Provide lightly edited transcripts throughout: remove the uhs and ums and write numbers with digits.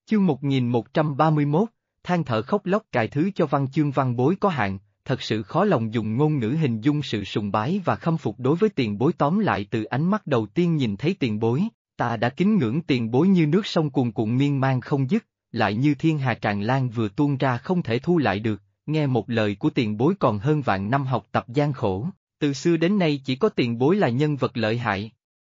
Chương 1131, than thở khóc lóc cài thứ cho văn chương văn bối có hạn, thật sự khó lòng dùng ngôn ngữ hình dung sự sùng bái và khâm phục đối với tiền bối, tóm lại từ ánh mắt đầu tiên nhìn thấy tiền bối, ta đã kính ngưỡng tiền bối như nước sông cuồn cuộn miên man không dứt, lại như thiên hà tràn lan vừa tuôn ra không thể thu lại được, nghe một lời của tiền bối còn hơn vạn năm học tập gian khổ, từ xưa đến nay chỉ có tiền bối là nhân vật lợi hại.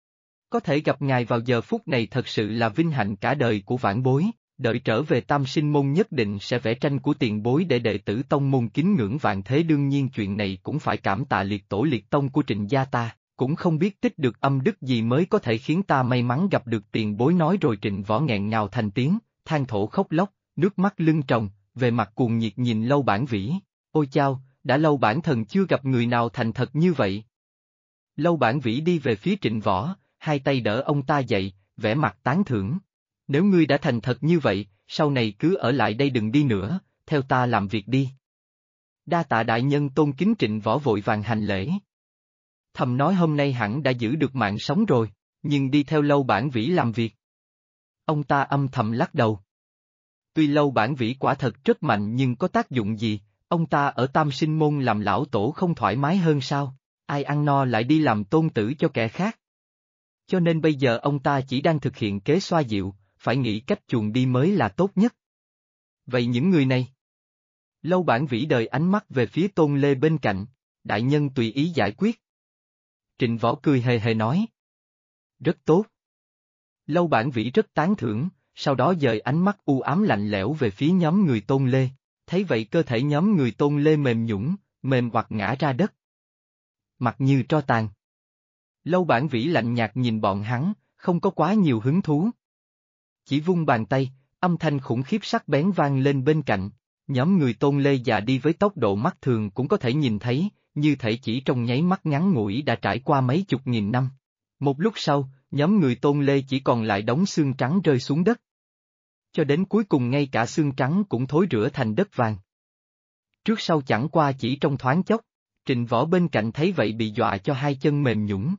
Có thể gặp ngài vào giờ phút này thật sự là vinh hạnh cả đời của vãn bối, đợi trở về Tam Sinh môn nhất định sẽ vẽ tranh của tiền bối để đệ tử tông môn kính ngưỡng vạn thế, đương nhiên chuyện này cũng phải cảm tạ liệt tổ liệt tông của Trịnh gia ta, cũng không biết tích được âm đức gì mới có thể khiến ta may mắn gặp được tiền bối, nói rồi Trịnh Võ nghẹn ngào thành tiếng, than thổ khóc lóc, nước mắt lưng tròng, về mặt cuồng nhiệt nhìn Lâu Bản Vĩ, ôi chao, đã lâu bản thần chưa gặp người nào thành thật như vậy. Lâu Bản Vĩ đi về phía Trịnh Võ, hai tay đỡ ông ta dậy, vẻ mặt tán thưởng. Nếu ngươi đã thành thật như vậy, sau này cứ ở lại đây đừng đi nữa, theo ta làm việc đi. Đa tạ đại nhân tôn kính. Trịnh Võ vội vàng hành lễ. Thầm nói hôm nay hẳn đã giữ được mạng sống rồi, nhưng đi theo Lâu Bản Vĩ làm việc. Ông ta âm thầm lắc đầu. Tuy Lâu Bản Vĩ quả thật rất mạnh nhưng có tác dụng gì, ông ta ở Tam Sinh môn làm lão tổ không thoải mái hơn sao, ai ăn no lại đi làm tôn tử cho kẻ khác. Cho nên bây giờ ông ta chỉ đang thực hiện kế xoa dịu, phải nghĩ cách chuồn đi mới là tốt nhất. Vậy những người này? Lâu Bản Vĩ đời ánh mắt về phía Tôn Lê bên cạnh, đại nhân tùy ý giải quyết. Trịnh Võ cười hề hề nói. Rất tốt. Lâu Bản Vĩ rất tán thưởng, sau đó dời ánh mắt u ám lạnh lẽo về phía nhóm người Tôn Lê, thấy vậy cơ thể nhóm người Tôn Lê mềm nhũn, mềm hoặc ngã ra đất. Mặt như tro tàn. Lâu Bản Vĩ lạnh nhạt nhìn bọn hắn, không có quá nhiều hứng thú. Chỉ vung bàn tay, âm thanh khủng khiếp sắc bén vang lên bên cạnh, nhóm người Tôn Lê già đi với tốc độ mắt thường cũng có thể nhìn thấy, như thể chỉ trong nháy mắt ngắn ngủi đã trải qua mấy chục nghìn năm. Một lúc sau, nhóm người Tôn Lê chỉ còn lại đống xương trắng rơi xuống đất. Cho đến cuối cùng ngay cả xương trắng cũng thối rữa thành đất vàng. Trước sau chẳng qua chỉ trong thoáng chốc, Trịnh Võ bên cạnh thấy vậy bị dọa cho hai chân mềm nhũn.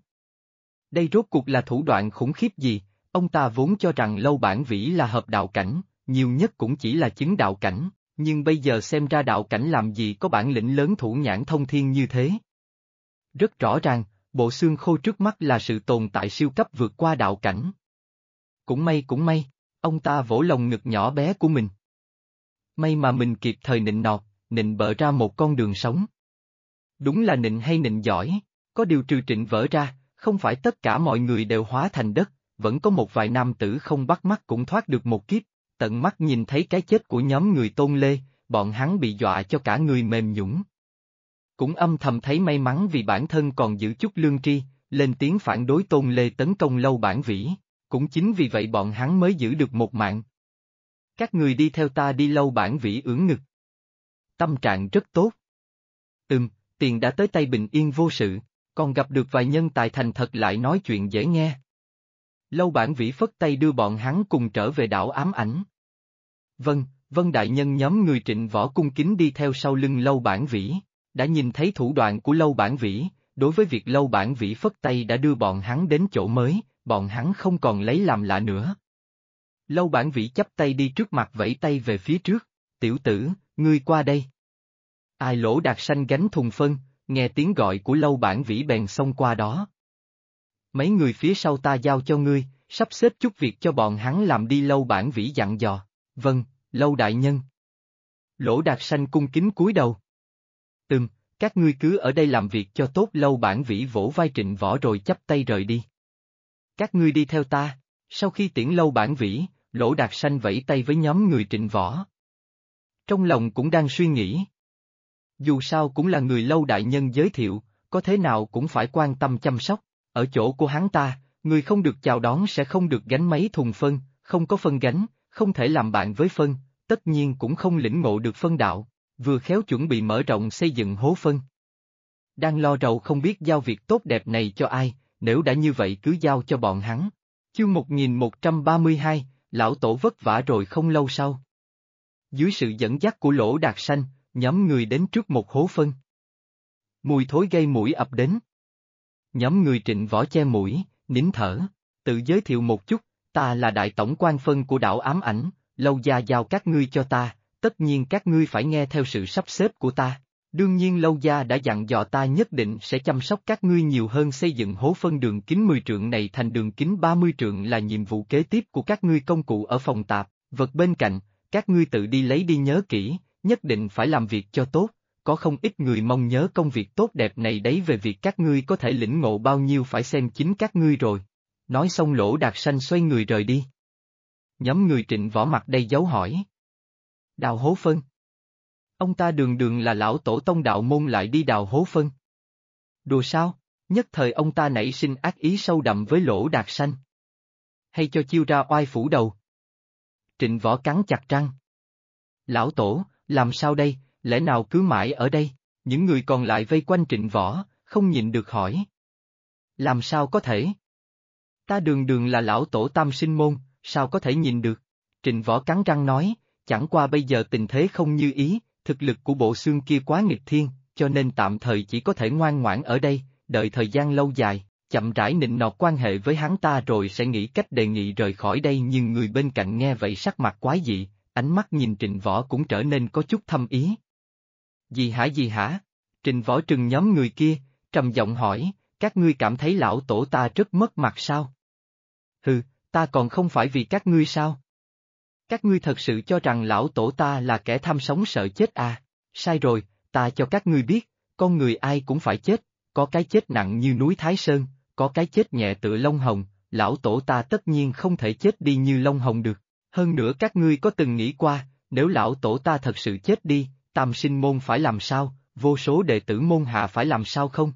Đây rốt cuộc là thủ đoạn khủng khiếp gì? Ông ta vốn cho rằng Lâu Bản Vĩ là hợp đạo cảnh, nhiều nhất cũng chỉ là chứng đạo cảnh, nhưng bây giờ xem ra đạo cảnh làm gì có bản lĩnh lớn thủ nhãn thông thiên như thế. Rất rõ ràng, bộ xương khô trước mắt là sự tồn tại siêu cấp vượt qua đạo cảnh. Cũng may, ông ta vỗ lồng ngực nhỏ bé của mình. May mà mình kịp thời nịnh nọt, nịnh bợ ra một con đường sống. Đúng là nịnh hay nịnh giỏi, có điều trừ Trịnh Võ ra, không phải tất cả mọi người đều hóa thành đất. Vẫn có một vài nam tử không bắt mắt cũng thoát được một kiếp, tận mắt nhìn thấy cái chết của nhóm người Tôn Lê, bọn hắn bị dọa cho cả người mềm nhũn. Cũng âm thầm thấy may mắn vì bản thân còn giữ chút lương tri, lên tiếng phản đối Tôn Lê tấn công Lâu Bản Vĩ, cũng chính vì vậy bọn hắn mới giữ được một mạng. Các người đi theo ta đi. Lâu Bản Vĩ ưỡn ngực. Tâm trạng rất tốt. Tiền đã tới tay bình yên vô sự, còn gặp được vài nhân tài thành thật lại nói chuyện dễ nghe. Lâu Bản Vĩ phất tay đưa bọn hắn cùng trở về đảo ám ảnh. Vâng đại nhân. Nhóm người Trịnh Võ cung kính đi theo sau lưng Lâu Bản Vĩ, đã nhìn thấy thủ đoạn của Lâu Bản Vĩ, đối với việc Lâu Bản Vĩ phất tay đã đưa bọn hắn đến chỗ mới, bọn hắn không còn lấy làm lạ nữa. Lâu Bản Vĩ chắp tay đi trước mặt vẫy tay về phía trước, tiểu tử, ngươi qua đây. Ai Lỗ Đạt Sanh gánh thùng phân, nghe tiếng gọi của Lâu Bản Vĩ bèn xông qua đó. Mấy người phía sau ta giao cho ngươi, sắp xếp chút việc cho bọn hắn làm đi. Lâu Bản Vĩ dặn dò. Vâng, Lâu đại nhân. Lỗ Đạt Sanh cung kính cúi đầu. Các ngươi cứ ở đây làm việc cho tốt. Lâu Bản Vĩ vỗ vai Trịnh Võ rồi chắp tay rời đi. Các ngươi đi theo ta. Sau khi tiễn Lâu Bản Vĩ, Lỗ Đạt Sanh vẫy tay với nhóm người Trịnh Võ. Trong lòng cũng đang suy nghĩ. Dù sao cũng là người Lâu đại nhân giới thiệu, có thế nào cũng phải quan tâm chăm sóc. Ở chỗ của hắn ta, người không được chào đón sẽ không được gánh mấy thùng phân, không có phân gánh, không thể làm bạn với phân, tất nhiên cũng không lĩnh ngộ được phân đạo, vừa khéo chuẩn bị mở rộng xây dựng hố phân. Đang lo rầu không biết giao việc tốt đẹp này cho ai, nếu đã như vậy cứ giao cho bọn hắn. Chương 1132, lão tổ vất vả rồi. Không lâu sau, dưới sự dẫn dắt của Lỗ Đạt Sanh, nhóm người đến trước một hố phân. Mùi thối gây mũi ập đến. Nhóm người Trịnh Võ che mũi, nín thở, tự giới thiệu một chút, ta là đại tổng quan phân của đảo ám ảnh, Lâu Gia giao các ngươi cho ta, tất nhiên các ngươi phải nghe theo sự sắp xếp của ta. Đương nhiên Lâu Gia đã dặn dò ta nhất định sẽ chăm sóc các ngươi nhiều hơn, xây dựng hố phân đường kính 10 trượng này thành đường kính 30 trượng là nhiệm vụ kế tiếp của các ngươi. Công cụ ở phòng tạp, vật bên cạnh, các ngươi tự đi lấy đi, nhớ kỹ, nhất định phải làm việc cho tốt, có không ít người mong nhớ công việc tốt đẹp này đấy, về việc các ngươi có thể lĩnh ngộ bao nhiêu phải xem chính các ngươi rồi. Nói xong Lỗ Đạt Sanh xoay người rời đi. Nhóm người Trịnh Võ mặt đầy dấu hỏi. Đào hố phân. Ông ta đường đường là lão tổ tông đạo môn lại đi đào hố phân. Đùa sao? Nhất thời ông ta nảy sinh ác ý sâu đậm với Lỗ Đạt Sanh. Hay cho chiêu ra oai phủ đầu. Trịnh Võ cắn chặt răng. Lão tổ, làm sao đây, lẽ nào cứ mãi ở đây? Những người còn lại vây quanh Trịnh Võ, không nhịn được hỏi. Làm sao có thể? Ta đường đường là lão tổ Tam Sinh Môn, sao có thể nhìn được? Trịnh Võ cắn răng nói, chẳng qua bây giờ tình thế không như ý, thực lực của bộ xương kia quá nghịch thiên, cho nên tạm thời chỉ có thể ngoan ngoãn ở đây, đợi thời gian lâu dài, chậm rãi nịnh nọt quan hệ với hắn ta rồi sẽ nghĩ cách đề nghị rời khỏi đây. Nhưng người bên cạnh nghe vậy sắc mặt quái dị, ánh mắt nhìn Trịnh Võ cũng trở nên có chút thâm ý. Gì hả? Trịnh Võ trừng nhóm người kia, trầm giọng hỏi, các ngươi cảm thấy lão tổ ta rất mất mặt sao? Hừ, ta còn không phải vì các ngươi sao? Các ngươi thật sự cho rằng lão tổ ta là kẻ tham sống sợ chết à? Sai rồi, ta cho các ngươi biết, con người ai cũng phải chết, có cái chết nặng như núi Thái Sơn, có cái chết nhẹ tựa lông hồng, lão tổ ta tất nhiên không thể chết đi như lông hồng được. Hơn nữa các ngươi có từng nghĩ qua, nếu lão tổ ta thật sự chết đi, Tam Sinh Môn phải làm sao, vô số đệ tử môn hạ phải làm sao không?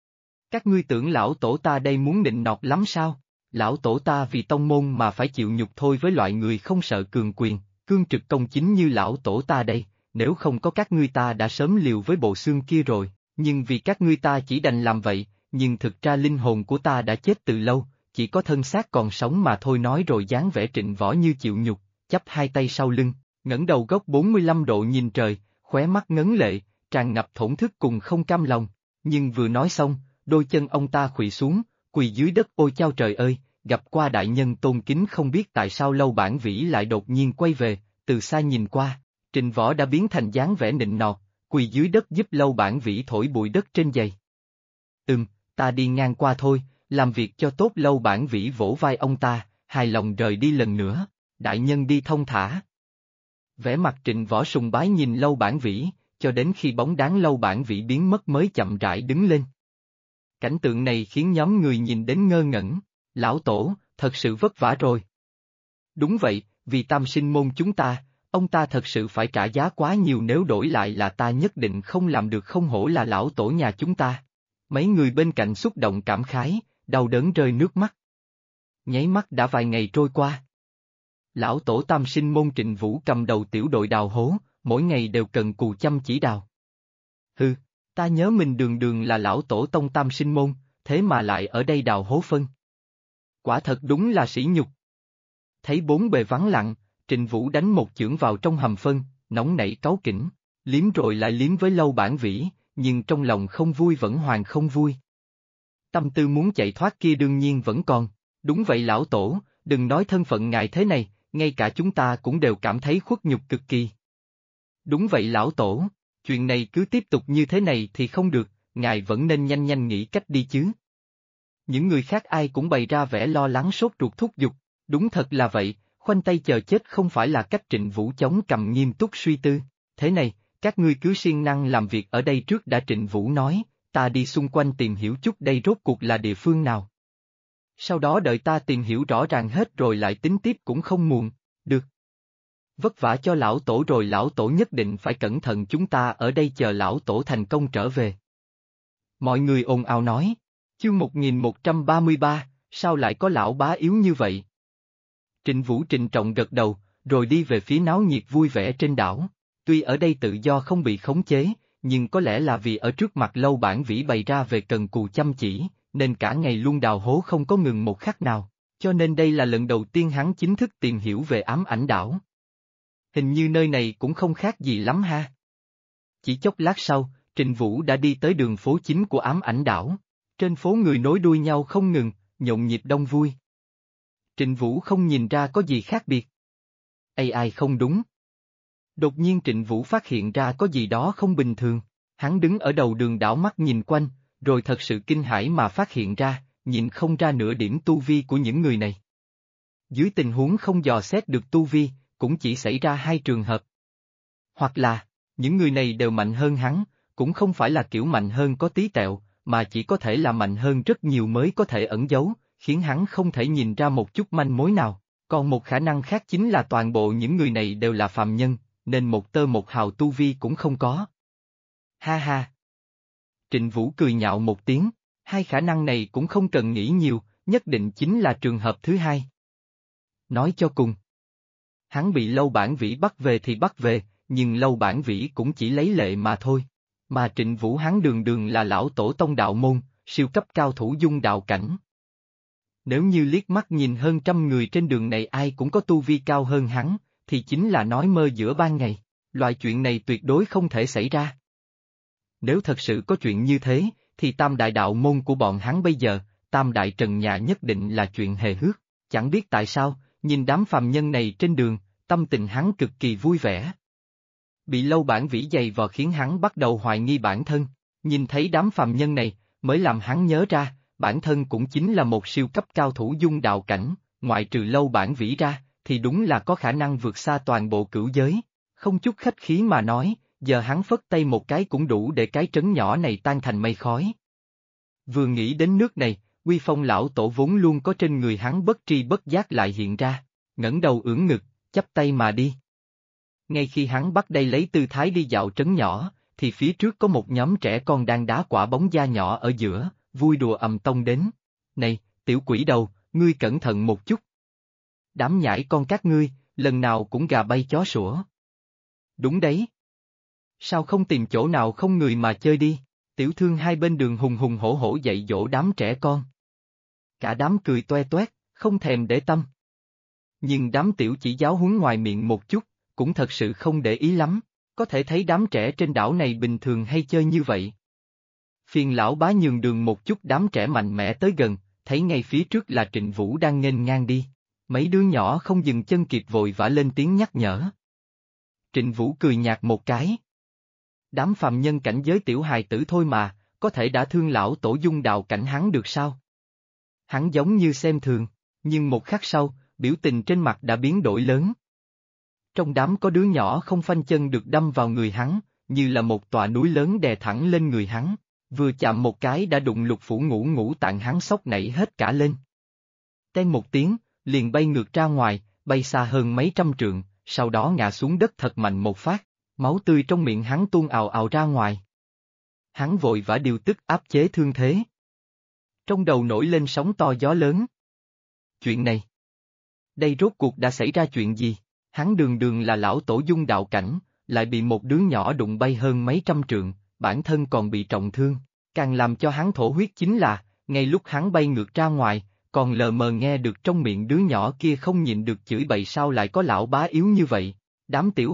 Các ngươi tưởng lão tổ ta đây muốn nịnh nọt lắm sao? Lão tổ ta vì tông môn mà phải chịu nhục thôi, với loại người không sợ cường quyền, cương trực công chính như lão tổ ta đây, nếu không có các ngươi ta đã sớm liều với bộ xương kia rồi, nhưng vì các ngươi ta chỉ đành làm vậy, nhưng thực ra linh hồn của ta đã chết từ lâu, chỉ có thân xác còn sống mà thôi. Nói rồi dáng vẻ Trịnh Võ như chịu nhục, chắp hai tay sau lưng, ngẩng đầu góc 45 độ nhìn trời, khóe mắt ngấn lệ, tràn ngập thổn thức cùng không cam lòng, nhưng vừa nói xong, đôi chân ông ta khuỵu xuống, quỳ dưới đất. Ôi chao trời ơi, gặp qua đại nhân tôn kính. Không biết tại sao Lâu Bản Vĩ lại đột nhiên quay về, từ xa nhìn qua, Trịnh Võ đã biến thành dáng vẻ nịnh nọt, quỳ dưới đất giúp Lâu Bản Vĩ thổi bụi đất trên giày. Ta đi ngang qua thôi, làm việc cho tốt. Lâu Bản Vĩ vỗ vai ông ta, hài lòng rời đi lần nữa, đại nhân đi thông thả. Vẻ mặt Trịnh Võ sùng bái nhìn Lâu Bản Vĩ, cho đến khi bóng dáng Lâu Bản Vĩ biến mất mới chậm rãi đứng lên. Cảnh tượng này khiến nhóm người nhìn đến ngơ ngẩn, lão tổ, thật sự vất vả rồi. Đúng vậy, vì Tam Sinh Môn chúng ta, ông ta thật sự phải trả giá quá nhiều, nếu đổi lại là ta nhất định không làm được, không hổ là lão tổ nhà chúng ta. Mấy người bên cạnh xúc động cảm khái, đau đớn rơi nước mắt. Nháy mắt đã vài ngày trôi qua. Lão tổ Tam Sinh Môn Trịnh Vũ cầm đầu tiểu đội đào hố, mỗi ngày đều cần cù chăm chỉ đào. Hừ, ta nhớ mình đường đường là lão tổ tông Tam Sinh Môn, thế mà lại ở đây đào hố phân. Quả thật đúng là sỉ nhục. Thấy bốn bề vắng lặng, Trịnh Vũ đánh một chưởng vào trong hầm phân, nóng nảy cáu kỉnh, liếm rồi lại liếm với Lâu Bản Vĩ, nhưng trong lòng không vui vẫn hoàn không vui. Tâm tư muốn chạy thoát kia đương nhiên vẫn còn. Đúng vậy lão tổ, đừng nói thân phận ngài thế này, ngay cả chúng ta cũng đều cảm thấy khuất nhục cực kỳ. Đúng vậy lão tổ, chuyện này cứ tiếp tục như thế này thì không được, ngài vẫn nên nhanh nhanh nghĩ cách đi chứ. Những người khác ai cũng bày ra vẻ lo lắng sốt ruột thúc giục, đúng thật là vậy, khoanh tay chờ chết không phải là cách. Trịnh Vũ chống cằm nghiêm túc suy tư, thế này, các ngươi cứ siêng năng làm việc ở đây trước đã. Trịnh Vũ nói, ta đi xung quanh tìm hiểu chút đây rốt cuộc là địa phương nào. Sau đó đợi ta tìm hiểu rõ ràng hết rồi lại tính tiếp cũng không muộn, được. Vất vả cho lão tổ rồi, lão tổ nhất định phải cẩn thận, chúng ta ở đây chờ lão tổ thành công trở về. Mọi người ồn ào nói, chương 1133, sao lại có lão bá yếu như vậy? Trịnh Vũ trịnh trọng gật đầu, rồi đi về phía náo nhiệt vui vẻ trên đảo. Tuy ở đây tự do không bị khống chế, nhưng có lẽ là vì ở trước mặt Lâu Bản Vĩ bày ra về cần cù chăm chỉ, nên cả ngày luôn đào hố không có ngừng một khắc nào, cho nên đây là lần đầu tiên hắn chính thức tìm hiểu về Ám Ảnh Đảo. Hình như nơi này cũng không khác gì lắm ha. Chỉ chốc lát sau, Trịnh Vũ đã đi tới đường phố chính của Ám Ảnh Đảo. Trên phố người nối đuôi nhau không ngừng, nhộn nhịp đông vui. Trịnh Vũ không nhìn ra có gì khác biệt. AI không đúng. Đột nhiên Trịnh Vũ phát hiện ra có gì đó không bình thường, hắn đứng ở đầu đường đảo mắt nhìn quanh, rồi thật sự kinh hãi mà phát hiện ra, nhìn không ra nửa điểm tu vi của những người này. Dưới tình huống không dò xét được tu vi, cũng chỉ xảy ra hai trường hợp. Hoặc là, những người này đều mạnh hơn hắn, cũng không phải là kiểu mạnh hơn có tí tẹo, mà chỉ có thể là mạnh hơn rất nhiều mới có thể ẩn giấu, khiến hắn không thể nhìn ra một chút manh mối nào. Còn một khả năng khác chính là toàn bộ những người này đều là phàm nhân, nên một tơ một hào tu vi cũng không có. Ha ha! Trịnh Vũ cười nhạo một tiếng, hai khả năng này cũng không cần nghĩ nhiều, nhất định chính là trường hợp thứ hai. Nói cho cùng, hắn bị Lâu Bản Vĩ bắt về thì bắt về, nhưng Lâu Bản Vĩ cũng chỉ lấy lệ mà thôi. Mà Trịnh Vũ hắn đường đường là lão tổ tông đạo môn, siêu cấp cao thủ dung đạo cảnh. Nếu như liếc mắt nhìn hơn trăm người trên đường này ai cũng có tu vi cao hơn hắn, thì chính là nói mơ giữa ban ngày, loại chuyện này tuyệt đối không thể xảy ra. Nếu thật sự có chuyện như thế, thì tam đại đạo môn của bọn hắn bây giờ, tam đại trần nhà nhất định là chuyện hề hước, chẳng biết tại sao, nhìn đám phàm nhân này trên đường, tâm tình hắn cực kỳ vui vẻ. Bị Lâu Bản Vĩ giày vò khiến hắn bắt đầu hoài nghi bản thân, nhìn thấy đám phàm nhân này, mới làm hắn nhớ ra, bản thân cũng chính là một siêu cấp cao thủ dung đạo cảnh, ngoại trừ Lâu Bản Vĩ ra, thì đúng là có khả năng vượt xa toàn bộ cửu giới, không chút khách khí mà nói, giờ hắn phất tay một cái cũng đủ để cái trấn nhỏ này tan thành mây khói. Vừa nghĩ đến nước này, uy phong lão tổ vốn luôn có trên người hắn bất tri bất giác lại hiện ra, ngẩng đầu ưỡn ngực, chắp tay mà đi. Ngay khi hắn bắt đây lấy tư thái đi dạo trấn nhỏ, thì phía trước có một nhóm trẻ con đang đá quả bóng da nhỏ ở giữa, vui đùa ầm tông đến. Này, tiểu quỷ đầu, ngươi cẩn thận một chút. Đám nhãi con các ngươi, lần nào cũng gà bay chó sủa. Đúng đấy. Sao không tìm chỗ nào không người mà chơi đi, tiểu thương hai bên đường hùng hùng hổ hổ dạy dỗ đám trẻ con. Cả đám cười toe toét, không thèm để tâm. Nhưng đám tiểu chỉ giáo huấn ngoài miệng một chút, cũng thật sự không để ý lắm, có thể thấy đám trẻ trên đảo này bình thường hay chơi như vậy. Phiền lão bá nhường đường một chút đám trẻ mạnh mẽ tới gần, thấy ngay phía trước là Trịnh Vũ đang nghênh ngang đi. Mấy đứa nhỏ không dừng chân kịp vội vã lên tiếng nhắc nhở. Trịnh Vũ cười nhạt một cái. Đám phàm nhân cảnh giới tiểu hài tử thôi mà, có thể đã thương lão tổ dung đạo cảnh hắn được sao? Hắn giống như xem thường, nhưng một khắc sau, biểu tình trên mặt đã biến đổi lớn. Trong đám có đứa nhỏ không phanh chân được đâm vào người hắn, như là một tòa núi lớn đè thẳng lên người hắn, vừa chạm một cái đã đụng lục phủ ngũ tạng hắn sốc nảy hết cả lên. Ten một tiếng, liền bay ngược ra ngoài, bay xa hơn mấy trăm trượng, sau đó ngã xuống đất thật mạnh một phát, máu tươi trong miệng hắn tuôn ào ào ra ngoài. Hắn vội vã điều tức áp chế thương thế. Trong đầu nổi lên sóng to gió lớn. Chuyện này, đây rốt cuộc đã xảy ra chuyện gì? Hắn đường đường là lão tổ dung đạo cảnh, lại bị một đứa nhỏ đụng bay hơn mấy trăm trượng, bản thân còn bị trọng thương. Càng làm cho hắn thổ huyết chính là, ngay lúc hắn bay ngược ra ngoài, còn lờ mờ nghe được trong miệng đứa nhỏ kia không nhịn được chửi bậy sao lại có lão bá yếu như vậy. Đám tiểu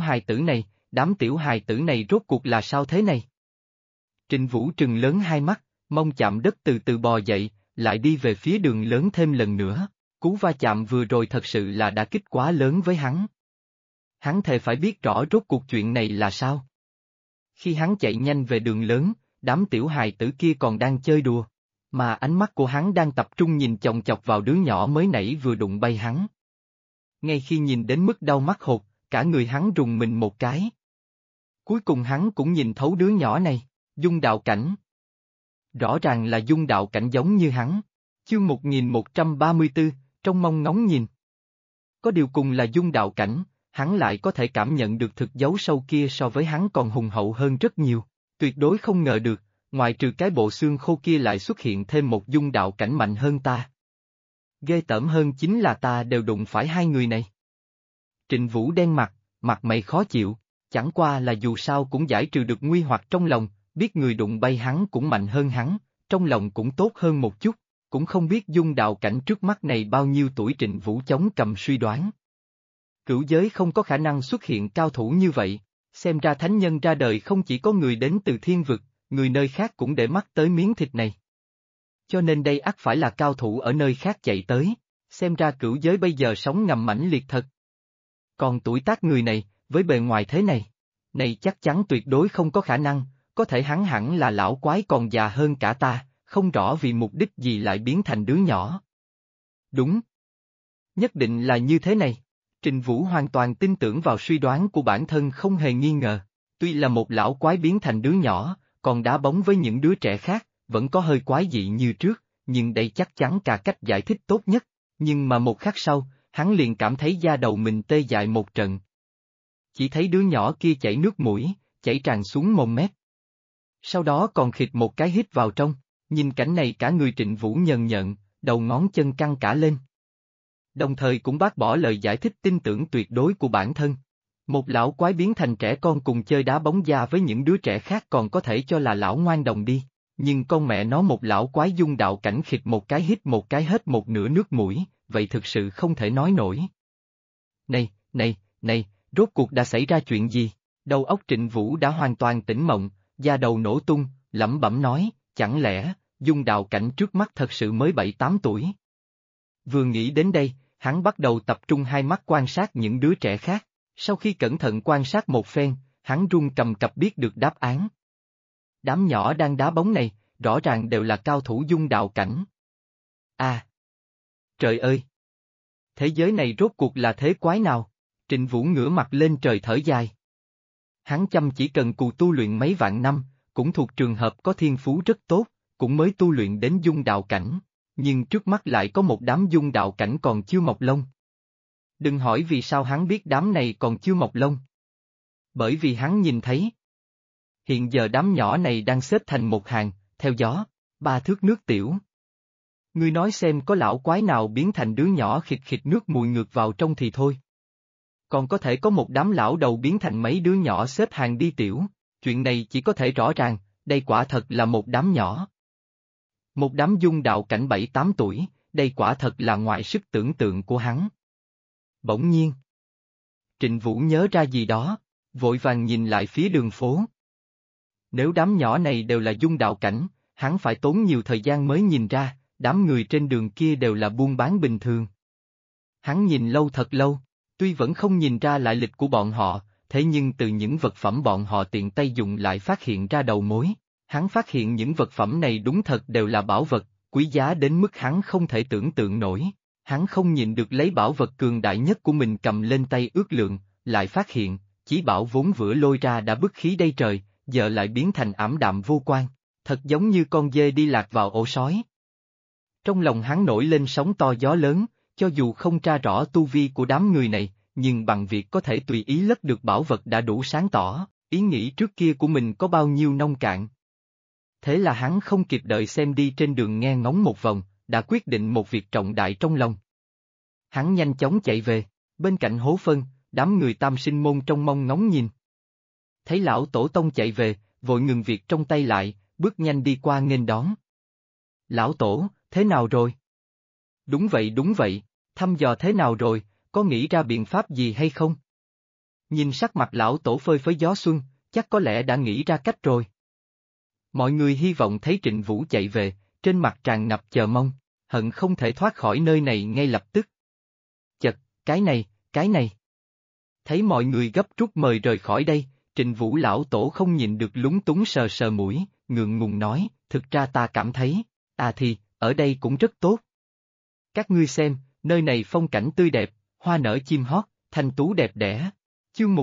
hài tử này rốt cuộc là sao thế này? Trịnh Vũ trừng lớn hai mắt, mông chạm đất từ từ bò dậy, lại đi về phía đường lớn thêm lần nữa. Cú va chạm vừa rồi thật sự là đả kích quá lớn với hắn. Hắn thề phải biết rõ rốt cuộc chuyện này là sao. Khi hắn chạy nhanh về đường lớn, đám tiểu hài tử kia còn đang chơi đùa, mà ánh mắt của hắn đang tập trung nhìn chòng chọc vào đứa nhỏ mới nãy vừa đụng bay hắn. Ngay khi nhìn đến mức đau mắt hột, cả người hắn rùng mình một cái. Cuối cùng hắn cũng nhìn thấu đứa nhỏ này, dung đạo cảnh. Rõ ràng là dung đạo cảnh giống như hắn. Chương 1134, trong mong ngóng nhìn. Có điều cùng là dung đạo cảnh, hắn lại có thể cảm nhận được thực dấu sâu kia so với hắn còn hùng hậu hơn rất nhiều. Tuyệt đối không ngờ được, ngoài trừ cái bộ xương khô kia lại xuất hiện thêm một dung đạo cảnh mạnh hơn ta. Ghê tởm hơn chính là ta đều đụng phải hai người này. Trịnh Vũ đen mặt, mặt mày khó chịu, chẳng qua là dù sao cũng giải trừ được nguy hoặc trong lòng, biết người đụng bay hắn cũng mạnh hơn hắn, trong lòng cũng tốt hơn một chút, cũng không biết dung đạo cảnh trước mắt này bao nhiêu tuổi. Trịnh Vũ chống cầm suy đoán. Cửu giới không có khả năng xuất hiện cao thủ như vậy, xem ra thánh nhân ra đời không chỉ có người đến từ thiên vực, người nơi khác cũng để mắt tới miếng thịt này. Cho nên đây ắt phải là cao thủ ở nơi khác chạy tới, xem ra cửu giới bây giờ sống ngầm mãnh liệt thật. Còn tuổi tác người này, với bề ngoài thế này chắc chắn tuyệt đối không có khả năng, có thể hắn hẳn là lão quái còn già hơn cả ta, không rõ vì mục đích gì lại biến thành đứa nhỏ. Đúng. Nhất định là như thế này. Trình Vũ hoàn toàn tin tưởng vào suy đoán của bản thân không hề nghi ngờ. Tuy là một lão quái biến thành đứa nhỏ, còn đá bóng với những đứa trẻ khác, vẫn có hơi quái dị như trước, nhưng đây chắc chắn cả cách giải thích tốt nhất. Nhưng mà một khắc sau, hắn liền cảm thấy da đầu mình tê dại một trận. Chỉ thấy đứa nhỏ kia chảy nước mũi, chảy tràn xuống mồm mép. Sau đó còn khịt một cái hít vào trong, nhìn cảnh này cả người Trịnh Vũ nhờn nhợn, đầu ngón chân căng cả lên. Đồng thời cũng bác bỏ lời giải thích tin tưởng tuyệt đối của bản thân. Một lão quái biến thành trẻ con cùng chơi đá bóng da với những đứa trẻ khác còn có thể cho là lão ngoan đồng đi, nhưng con mẹ nó một lão quái dung đạo cảnh khịt một cái hít một cái hết một nửa nước mũi, vậy thực sự không thể nói nổi. Này, rốt cuộc đã xảy ra chuyện gì? Đầu óc Trịnh Vũ đã hoàn toàn tỉnh mộng, da đầu nổ tung, lẩm bẩm nói, chẳng lẽ, dung đạo cảnh trước mắt thật sự mới 7-8 tuổi? Vừa nghĩ đến đây, hắn bắt đầu tập trung hai mắt quan sát những đứa trẻ khác, sau khi cẩn thận quan sát một phen, hắn run cầm cập biết được đáp án. Đám nhỏ đang đá bóng này, rõ ràng đều là cao thủ dung đạo cảnh. À! Trời ơi! Thế giới này rốt cuộc là thế quái nào? Trịnh Vũ ngửa mặt lên trời thở dài. Hắn chăm chỉ cần cù tu luyện mấy vạn năm, cũng thuộc trường hợp có thiên phú rất tốt, cũng mới tu luyện đến dung đạo cảnh, nhưng trước mắt lại có một đám dung đạo cảnh còn chưa mọc lông. Đừng hỏi vì sao hắn biết đám này còn chưa mọc lông. Bởi vì hắn nhìn thấy. Hiện giờ đám nhỏ này đang xếp thành một hàng, theo gió, 3 thước nước tiểu. Ngươi nói xem có lão quái nào biến thành đứa nhỏ khịt khịt nước mùi ngược vào trong thì thôi. Còn có thể có một đám lão đầu biến thành mấy đứa nhỏ xếp hàng đi tiểu, chuyện này chỉ có thể rõ ràng, đây quả thật là một đám nhỏ. Một đám dung đạo cảnh 7-8 tuổi, đây quả thật là ngoài sức tưởng tượng của hắn. Bỗng nhiên, Trịnh Vũ nhớ ra gì đó, vội vàng nhìn lại phía đường phố. Nếu đám nhỏ này đều là dung đạo cảnh, hắn phải tốn nhiều thời gian mới nhìn ra, đám người trên đường kia đều là buôn bán bình thường. Hắn nhìn lâu thật lâu, tuy vẫn không nhìn ra lại lịch của bọn họ, thế nhưng từ những vật phẩm bọn họ tiện tay dùng lại phát hiện ra đầu mối. Hắn phát hiện những vật phẩm này đúng thật đều là bảo vật, quý giá đến mức hắn không thể tưởng tượng nổi. Hắn không nhìn được lấy bảo vật cường đại nhất của mình cầm lên tay ước lượng, lại phát hiện, chí bảo vốn vừa lôi ra đã bức khí đây trời, giờ lại biến thành ảm đạm vô quan, thật giống như con dê đi lạc vào ổ sói. Trong lòng hắn nổi lên sóng to gió lớn, cho dù không tra rõ tu vi của đám người này, nhưng bằng việc có thể tùy ý lất được bảo vật đã đủ sáng tỏ, ý nghĩ trước kia của mình có bao nhiêu nông cạn. Thế là hắn không kịp đợi xem đi trên đường nghe ngóng một vòng, đã quyết định một việc trọng đại trong lòng. Hắn nhanh chóng chạy về, bên cạnh hố phân, đám người Tam Sinh môn trong mong ngóng nhìn. Thấy lão tổ tông chạy về, vội ngừng việc trong tay lại, bước nhanh đi qua nghênh đón. Lão tổ, thế nào rồi? Đúng vậy, thăm dò thế nào rồi, có nghĩ ra biện pháp gì hay không? Nhìn sắc mặt lão tổ phơi phới gió xuân, chắc có lẽ đã nghĩ ra cách rồi. Mọi người hy vọng thấy Trịnh Vũ chạy về, trên mặt tràn ngập chờ mong, hận không thể thoát khỏi nơi này ngay lập tức. Chật, cái này. Thấy mọi người gấp rút mời rời khỏi đây, Trịnh Vũ lão tổ không nhịn được lúng túng sờ sờ mũi, ngượng ngùng nói, thực ra ta cảm thấy, thì, ở đây cũng rất tốt. Các ngươi xem, nơi này phong cảnh tươi đẹp, hoa nở chim hót, thanh tú đẹp đẽ. Chương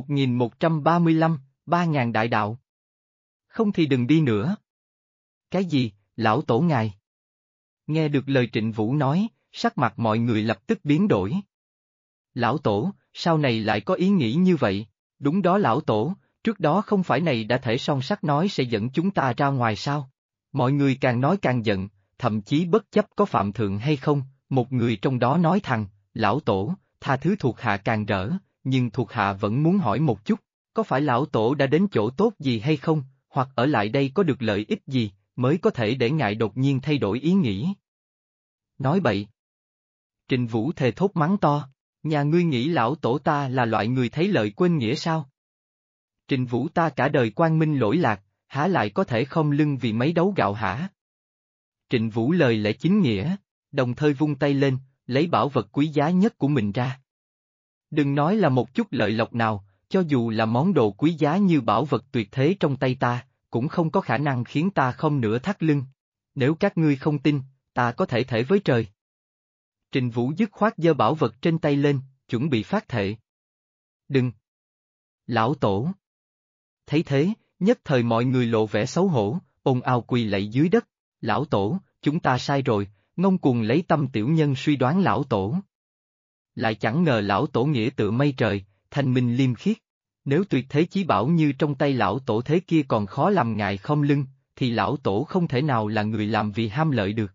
1135, 3.000 đại đạo. Không thì đừng đi nữa. Cái gì, lão tổ ngài? Nghe được lời Trịnh Vũ nói, sắc mặt mọi người lập tức biến đổi. Lão tổ, sau này lại có ý nghĩ như vậy? Đúng đó lão tổ, trước đó không phải này đã thể song sắt nói sẽ dẫn chúng ta ra ngoài sao? Mọi người càng nói càng giận, thậm chí bất chấp có phạm thượng hay không, một người trong đó nói thẳng, lão tổ, tha thứ thuộc hạ càng rỡ, nhưng thuộc hạ vẫn muốn hỏi một chút, có phải lão tổ đã đến chỗ tốt gì hay không, hoặc ở lại đây có được lợi ích gì, mới có thể để ngài đột nhiên thay đổi ý nghĩ? Nói bậy. Trịnh Vũ thề thốt mắng to, nhà ngươi nghĩ lão tổ ta là loại người thấy lợi quên nghĩa sao? Trịnh Vũ ta cả đời quang minh lỗi lạc, há lại có thể khom lưng vì mấy đấu gạo hả? Trịnh Vũ lời lẽ chính nghĩa, đồng thời vung tay lên, lấy bảo vật quý giá nhất của mình ra. Đừng nói là một chút lợi lộc nào, cho dù là món đồ quý giá như bảo vật tuyệt thế trong tay ta, cũng không có khả năng khiến ta không nửa thắt lưng. Nếu các ngươi không tin, ta có thể thề với trời. Trình Vũ dứt khoát giơ bảo vật trên tay lên, chuẩn bị phát thệ. Đừng! Lão Tổ! Thấy thế, nhất thời mọi người lộ vẻ xấu hổ, ồn ào quỳ lạy dưới đất. Lão Tổ, chúng ta sai rồi, ngông cuồng lấy tâm tiểu nhân suy đoán Lão Tổ. Lại chẳng ngờ Lão Tổ nghĩa tựa mây trời, thanh minh liêm khiết. Nếu tuyệt thế chí bảo như trong tay Lão Tổ thế kia còn khó làm ngại không lưng, thì Lão Tổ không thể nào là người làm vì ham lợi được.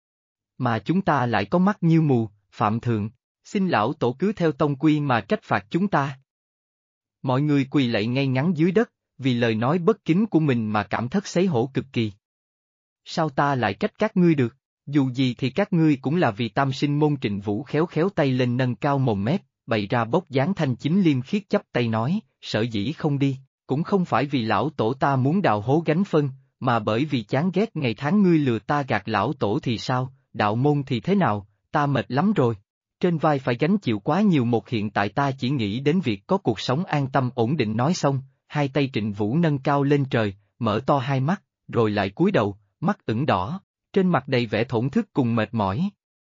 Mà chúng ta lại có mắt như mù, phạm thượng, xin Lão Tổ cứ theo tông quy mà trách phạt chúng ta. Mọi người quỳ lạy ngay ngắn dưới đất, vì lời nói bất kính của mình mà cảm thất xấu hổ cực kỳ. Sao ta lại trách các ngươi được, dù gì thì các ngươi cũng là vì tam sinh môn. Trịnh Vũ khéo khéo tay lên nâng cao mồm mép, bày ra bốc dáng thanh chính liêm khiết chắp tay nói, sở dĩ không đi, cũng không phải vì Lão Tổ ta muốn đào hố gánh phân, mà bởi vì chán ghét ngày tháng ngươi lừa ta gạt Lão Tổ thì sao, đạo môn thì thế nào, ta mệt lắm rồi. Trên vai phải gánh chịu quá nhiều, một hiện tại ta chỉ nghĩ đến việc có cuộc sống an tâm ổn định. Nói xong, hai tay Trịnh Vũ nâng cao lên trời, mở to hai mắt, rồi lại cúi đầu, mắt ửng đỏ, trên mặt đầy vẻ thổn thức cùng mệt mỏi.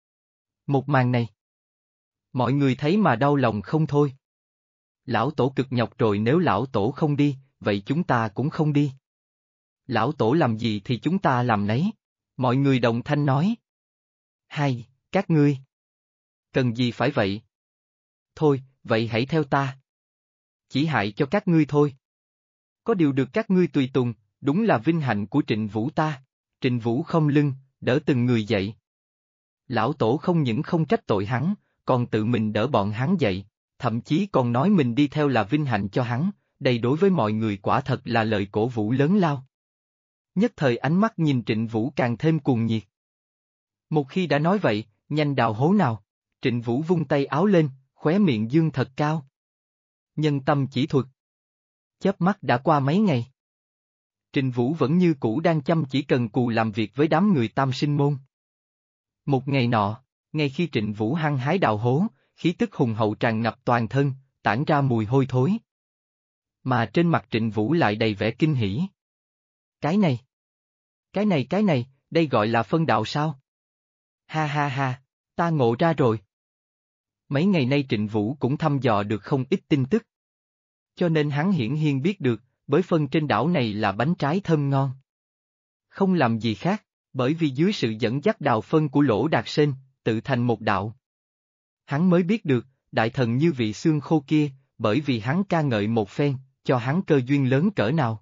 Một màn này, mọi người thấy mà đau lòng không thôi. Lão Tổ cực nhọc rồi, nếu Lão Tổ không đi, vậy chúng ta cũng không đi. Lão Tổ làm gì thì chúng ta làm nấy. Mọi người đồng thanh nói. Hai, các ngươi. Cần gì phải vậy? Thôi, vậy hãy theo ta. Chỉ hại cho các ngươi thôi. Có điều được các ngươi tùy tùng, đúng là vinh hạnh của Trịnh Vũ ta. Trịnh Vũ không lưng, đỡ từng người dậy. Lão Tổ không những không trách tội hắn, còn tự mình đỡ bọn hắn dậy, thậm chí còn nói mình đi theo là vinh hạnh cho hắn, đây đối với mọi người quả thật là lời cổ vũ lớn lao. Nhất thời ánh mắt nhìn Trịnh Vũ càng thêm cuồng nhiệt. Một khi đã nói vậy, nhanh đào hố nào. Trịnh Vũ vung tay áo lên, khóe miệng dương thật cao. Nhân tâm chỉ thuật. Chớp mắt đã qua mấy ngày. Trịnh Vũ vẫn như cũ đang chăm chỉ cần cù làm việc với đám người tam sinh môn. Một ngày nọ, ngay khi Trịnh Vũ hăng hái đào hố, khí tức hùng hậu tràn ngập toàn thân, tản ra mùi hôi thối. Mà trên mặt Trịnh Vũ lại đầy vẻ kinh hỉ. Cái này, đây gọi là phân đạo sao? Ha ha ha, ta ngộ ra rồi. Mấy ngày nay Trịnh Vũ cũng thăm dò được không ít tin tức. Cho nên hắn hiển nhiên biết được, bới phân trên đảo này là bánh trái thơm ngon. Không làm gì khác, bởi vì dưới sự dẫn dắt đào phân của Lỗ Đạt Sên, tự thành một đạo. Hắn mới biết được, đại thần như vị xương khô kia, bởi vì hắn ca ngợi một phen, cho hắn cơ duyên lớn cỡ nào.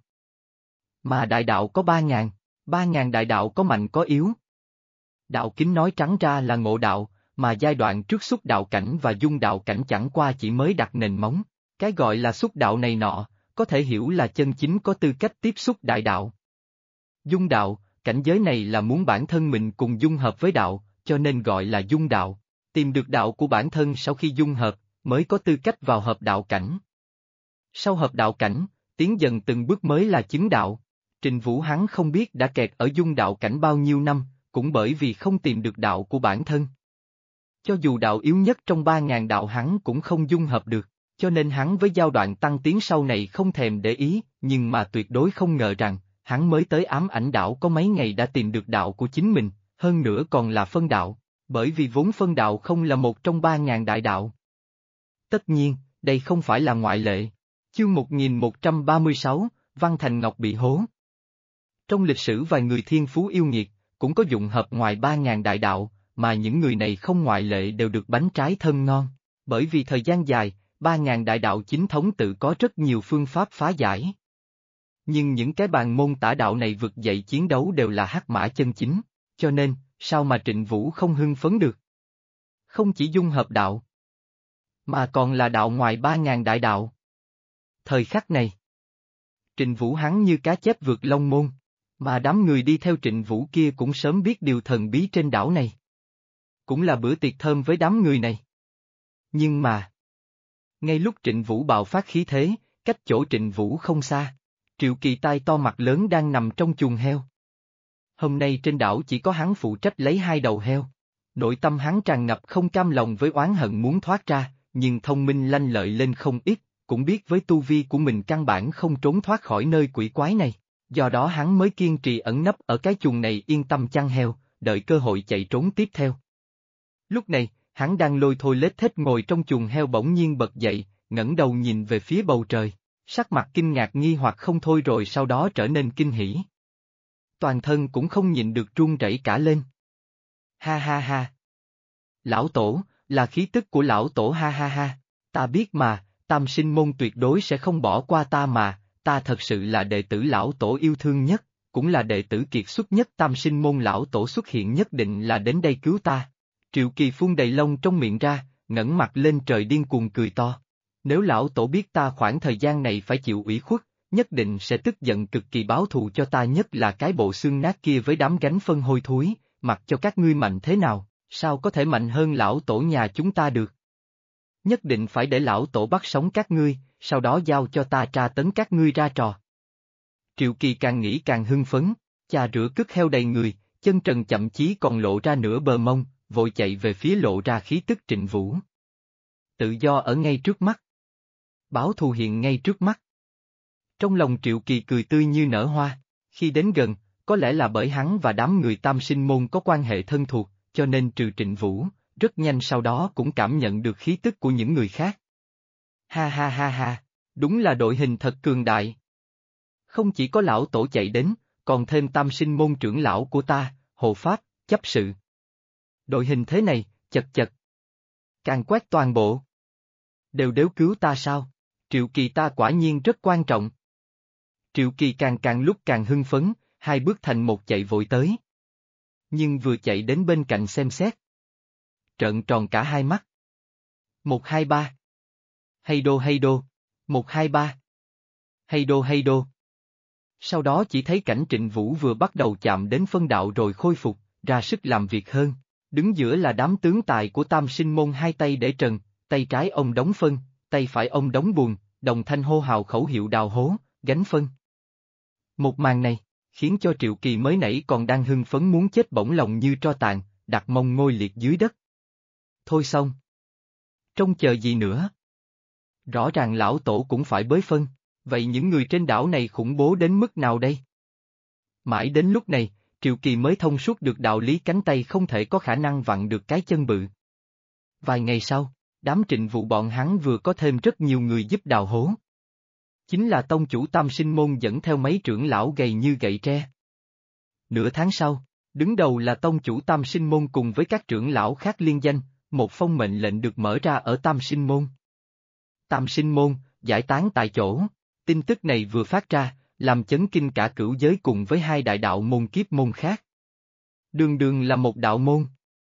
Mà đại đạo có 3.000 đại đạo có mạnh có yếu. Đạo kính nói trắng ra là ngộ đạo, mà giai đoạn trước xúc đạo cảnh và dung đạo cảnh chẳng qua chỉ mới đặt nền móng. Cái gọi là xúc đạo này nọ, có thể hiểu là chân chính có tư cách tiếp xúc đại đạo. Dung đạo, cảnh giới này là muốn bản thân mình cùng dung hợp với đạo, cho nên gọi là dung đạo. Tìm được đạo của bản thân sau khi dung hợp, mới có tư cách vào hợp đạo cảnh. Sau hợp đạo cảnh, tiến dần từng bước mới là chứng đạo. Trịnh Vũ hắn không biết đã kẹt ở dung đạo cảnh bao nhiêu năm, cũng bởi vì không tìm được đạo của bản thân. Cho dù đạo yếu nhất trong 3.000 đạo hắn cũng không dung hợp được, cho nên hắn với giai đoạn tăng tiến sau này không thèm để ý, nhưng mà tuyệt đối không ngờ rằng, hắn mới tới ám ảnh đảo có mấy ngày đã tìm được đạo của chính mình, hơn nữa còn là phân đạo, bởi vì vốn phân đạo không là một trong 3.000 đại đạo. Tất nhiên, đây không phải là ngoại lệ. Chương 1136, Văn Thành Ngọc bị hố. Trong lịch sử vài người thiên phú yêu nghiệt, cũng có dụng hợp ngoài 3.000 đại đạo, mà những người này không ngoại lệ đều được bánh trái thơm ngon, bởi vì thời gian dài, 3.000 đại đạo chính thống tự có rất nhiều phương pháp phá giải. Nhưng những cái bàn môn tả đạo này vực dậy chiến đấu đều là hắc mã chân chính, cho nên, sao mà Trịnh Vũ không hưng phấn được? Không chỉ dung hợp đạo, mà còn là đạo ngoài 3.000 đại đạo. Thời khắc này, Trịnh Vũ hắn như cá chép vượt long môn, mà đám người đi theo Trịnh Vũ kia cũng sớm biết điều thần bí trên đảo này. Cũng là bữa tiệc thơm với đám người này. Nhưng mà, ngay lúc Trịnh Vũ bạo phát khí thế, cách chỗ Trịnh Vũ không xa, Triệu Kỳ tai to mặt lớn đang nằm trong chuồng heo. Hôm nay trên đảo chỉ có hắn phụ trách lấy 2 đầu heo. Nội tâm hắn tràn ngập không cam lòng với oán hận muốn thoát ra, nhưng thông minh lanh lợi lên không ít, cũng biết với tu vi của mình căn bản không trốn thoát khỏi nơi quỷ quái này. Do đó hắn mới kiên trì ẩn nấp ở cái chuồng này yên tâm chăn heo, đợi cơ hội chạy trốn tiếp theo. Lúc này, hắn đang lôi thôi lết thết ngồi trong chuồng heo bỗng nhiên bật dậy, ngẩng đầu nhìn về phía bầu trời, sắc mặt kinh ngạc nghi hoặc không thôi rồi sau đó trở nên kinh hỉ. Toàn thân cũng không nhịn được run rẩy cả lên. Ha ha ha. Lão tổ, là khí tức của lão tổ ha ha ha, ta biết mà, Tam Sinh Môn tuyệt đối sẽ không bỏ qua ta mà, ta thật sự là đệ tử lão tổ yêu thương nhất, cũng là đệ tử kiệt xuất nhất Tam Sinh Môn lão tổ xuất hiện nhất định là đến đây cứu ta. Triệu Kỳ phun đầy lông trong miệng ra, ngẩng mặt lên trời điên cuồng cười to. Nếu lão tổ biết ta khoảng thời gian này phải chịu ủy khuất, nhất định sẽ tức giận cực kỳ báo thù cho ta, nhất là cái bộ xương nát kia với đám gánh phân hôi thối, mặc cho các ngươi mạnh thế nào, sao có thể mạnh hơn lão tổ nhà chúng ta được. Nhất định phải để lão tổ bắt sống các ngươi, sau đó giao cho ta tra tấn các ngươi ra trò. Triệu Kỳ càng nghĩ càng hưng phấn, chà rửa cứt heo đầy người, chân trần chậm chí còn lộ ra nửa bờ mông, vội chạy về phía lộ ra khí tức Trịnh Vũ. Tự do ở ngay trước mắt. Báo thù hiện ngay trước mắt. Trong lòng Triệu Kỳ cười tươi như nở hoa, khi đến gần, có lẽ là bởi hắn và đám người Tam Sinh Môn có quan hệ thân thuộc, cho nên trừ Trịnh Vũ, rất nhanh sau đó cũng cảm nhận được khí tức của những người khác. Ha ha ha ha, đúng là đội hình thật cường đại. Không chỉ có lão tổ chạy đến, còn thêm Tam Sinh Môn trưởng lão của ta, hộ pháp, chấp sự. Đội hình thế này, chật chật. Càng quét toàn bộ. Đều cứu ta sao? Triệu Kỳ ta quả nhiên rất quan trọng. Triệu Kỳ càng lúc càng hưng phấn, hai bước thành một chạy vội tới. Nhưng vừa chạy đến bên cạnh xem xét. Trợn tròn cả hai mắt. 1-2-3. Hay đô. 1-2-3. Hay đô. Sau đó chỉ thấy cảnh Trịnh Vũ vừa bắt đầu chạm đến phân đạo rồi khôi phục, ra sức làm việc hơn. Đứng giữa là đám tướng tài của Tam Sinh Môn, hai tay để trần, tay trái ông đóng phân, tay phải ông đóng buồn, đồng thanh hô hào khẩu hiệu đào hố, gánh phân. Một màn này, khiến cho Triệu Kỳ mới nãy còn đang hưng phấn muốn chết bỗng lòng như tro tàn, đặt mông ngồi liệt dưới đất. Thôi xong. Trông chờ gì nữa? Rõ ràng lão tổ cũng phải bới phân, vậy những người trên đảo này khủng bố đến mức nào đây? Mãi đến lúc này, Triệu Kỳ mới thông suốt được đạo lý cánh tay không thể có khả năng vặn được cái chân bự. Vài ngày sau, đám Trịnh Vũ bọn hắn vừa có thêm rất nhiều người giúp đào hố. Chính là tông chủ Tam Sinh Môn dẫn theo mấy trưởng lão gầy như gậy tre. Nửa tháng sau, đứng đầu là tông chủ Tam Sinh Môn cùng với các trưởng lão khác liên danh, một phong mệnh lệnh được mở ra ở Tam Sinh Môn. Tam Sinh Môn, giải tán tại chỗ. Tin tức này vừa phát ra, làm chấn kinh cả cửu giới cùng với hai đại đạo môn kiếp môn khác. Đường là một đạo môn.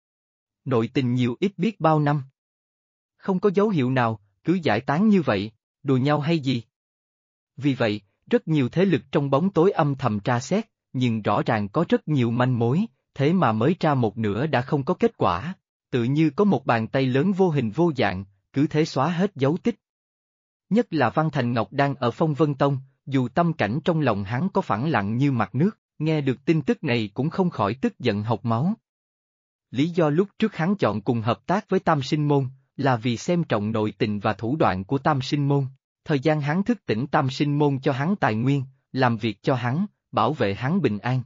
Nội tình nhiều ít biết bao năm. Không có dấu hiệu nào, cứ giải tán như vậy, đùa nhau hay gì? Vì vậy, rất nhiều thế lực trong bóng tối âm thầm tra xét, nhưng rõ ràng có rất nhiều manh mối, thế mà mới tra một nửa đã không có kết quả, tự như có một bàn tay lớn vô hình vô dạng, cứ thế xóa hết dấu tích. Nhất là Văn Thành Ngọc đang ở Phong Vân Tông, dù tâm cảnh trong lòng hắn có phẳng lặng như mặt nước, nghe được tin tức này cũng không khỏi tức giận hộc máu. Lý do lúc trước hắn chọn cùng hợp tác với Tam Sinh Môn, là vì xem trọng nội tình và thủ đoạn của Tam Sinh Môn, thời gian hắn thức tỉnh Tam Sinh Môn cho hắn tài nguyên, làm việc cho hắn, bảo vệ hắn bình an.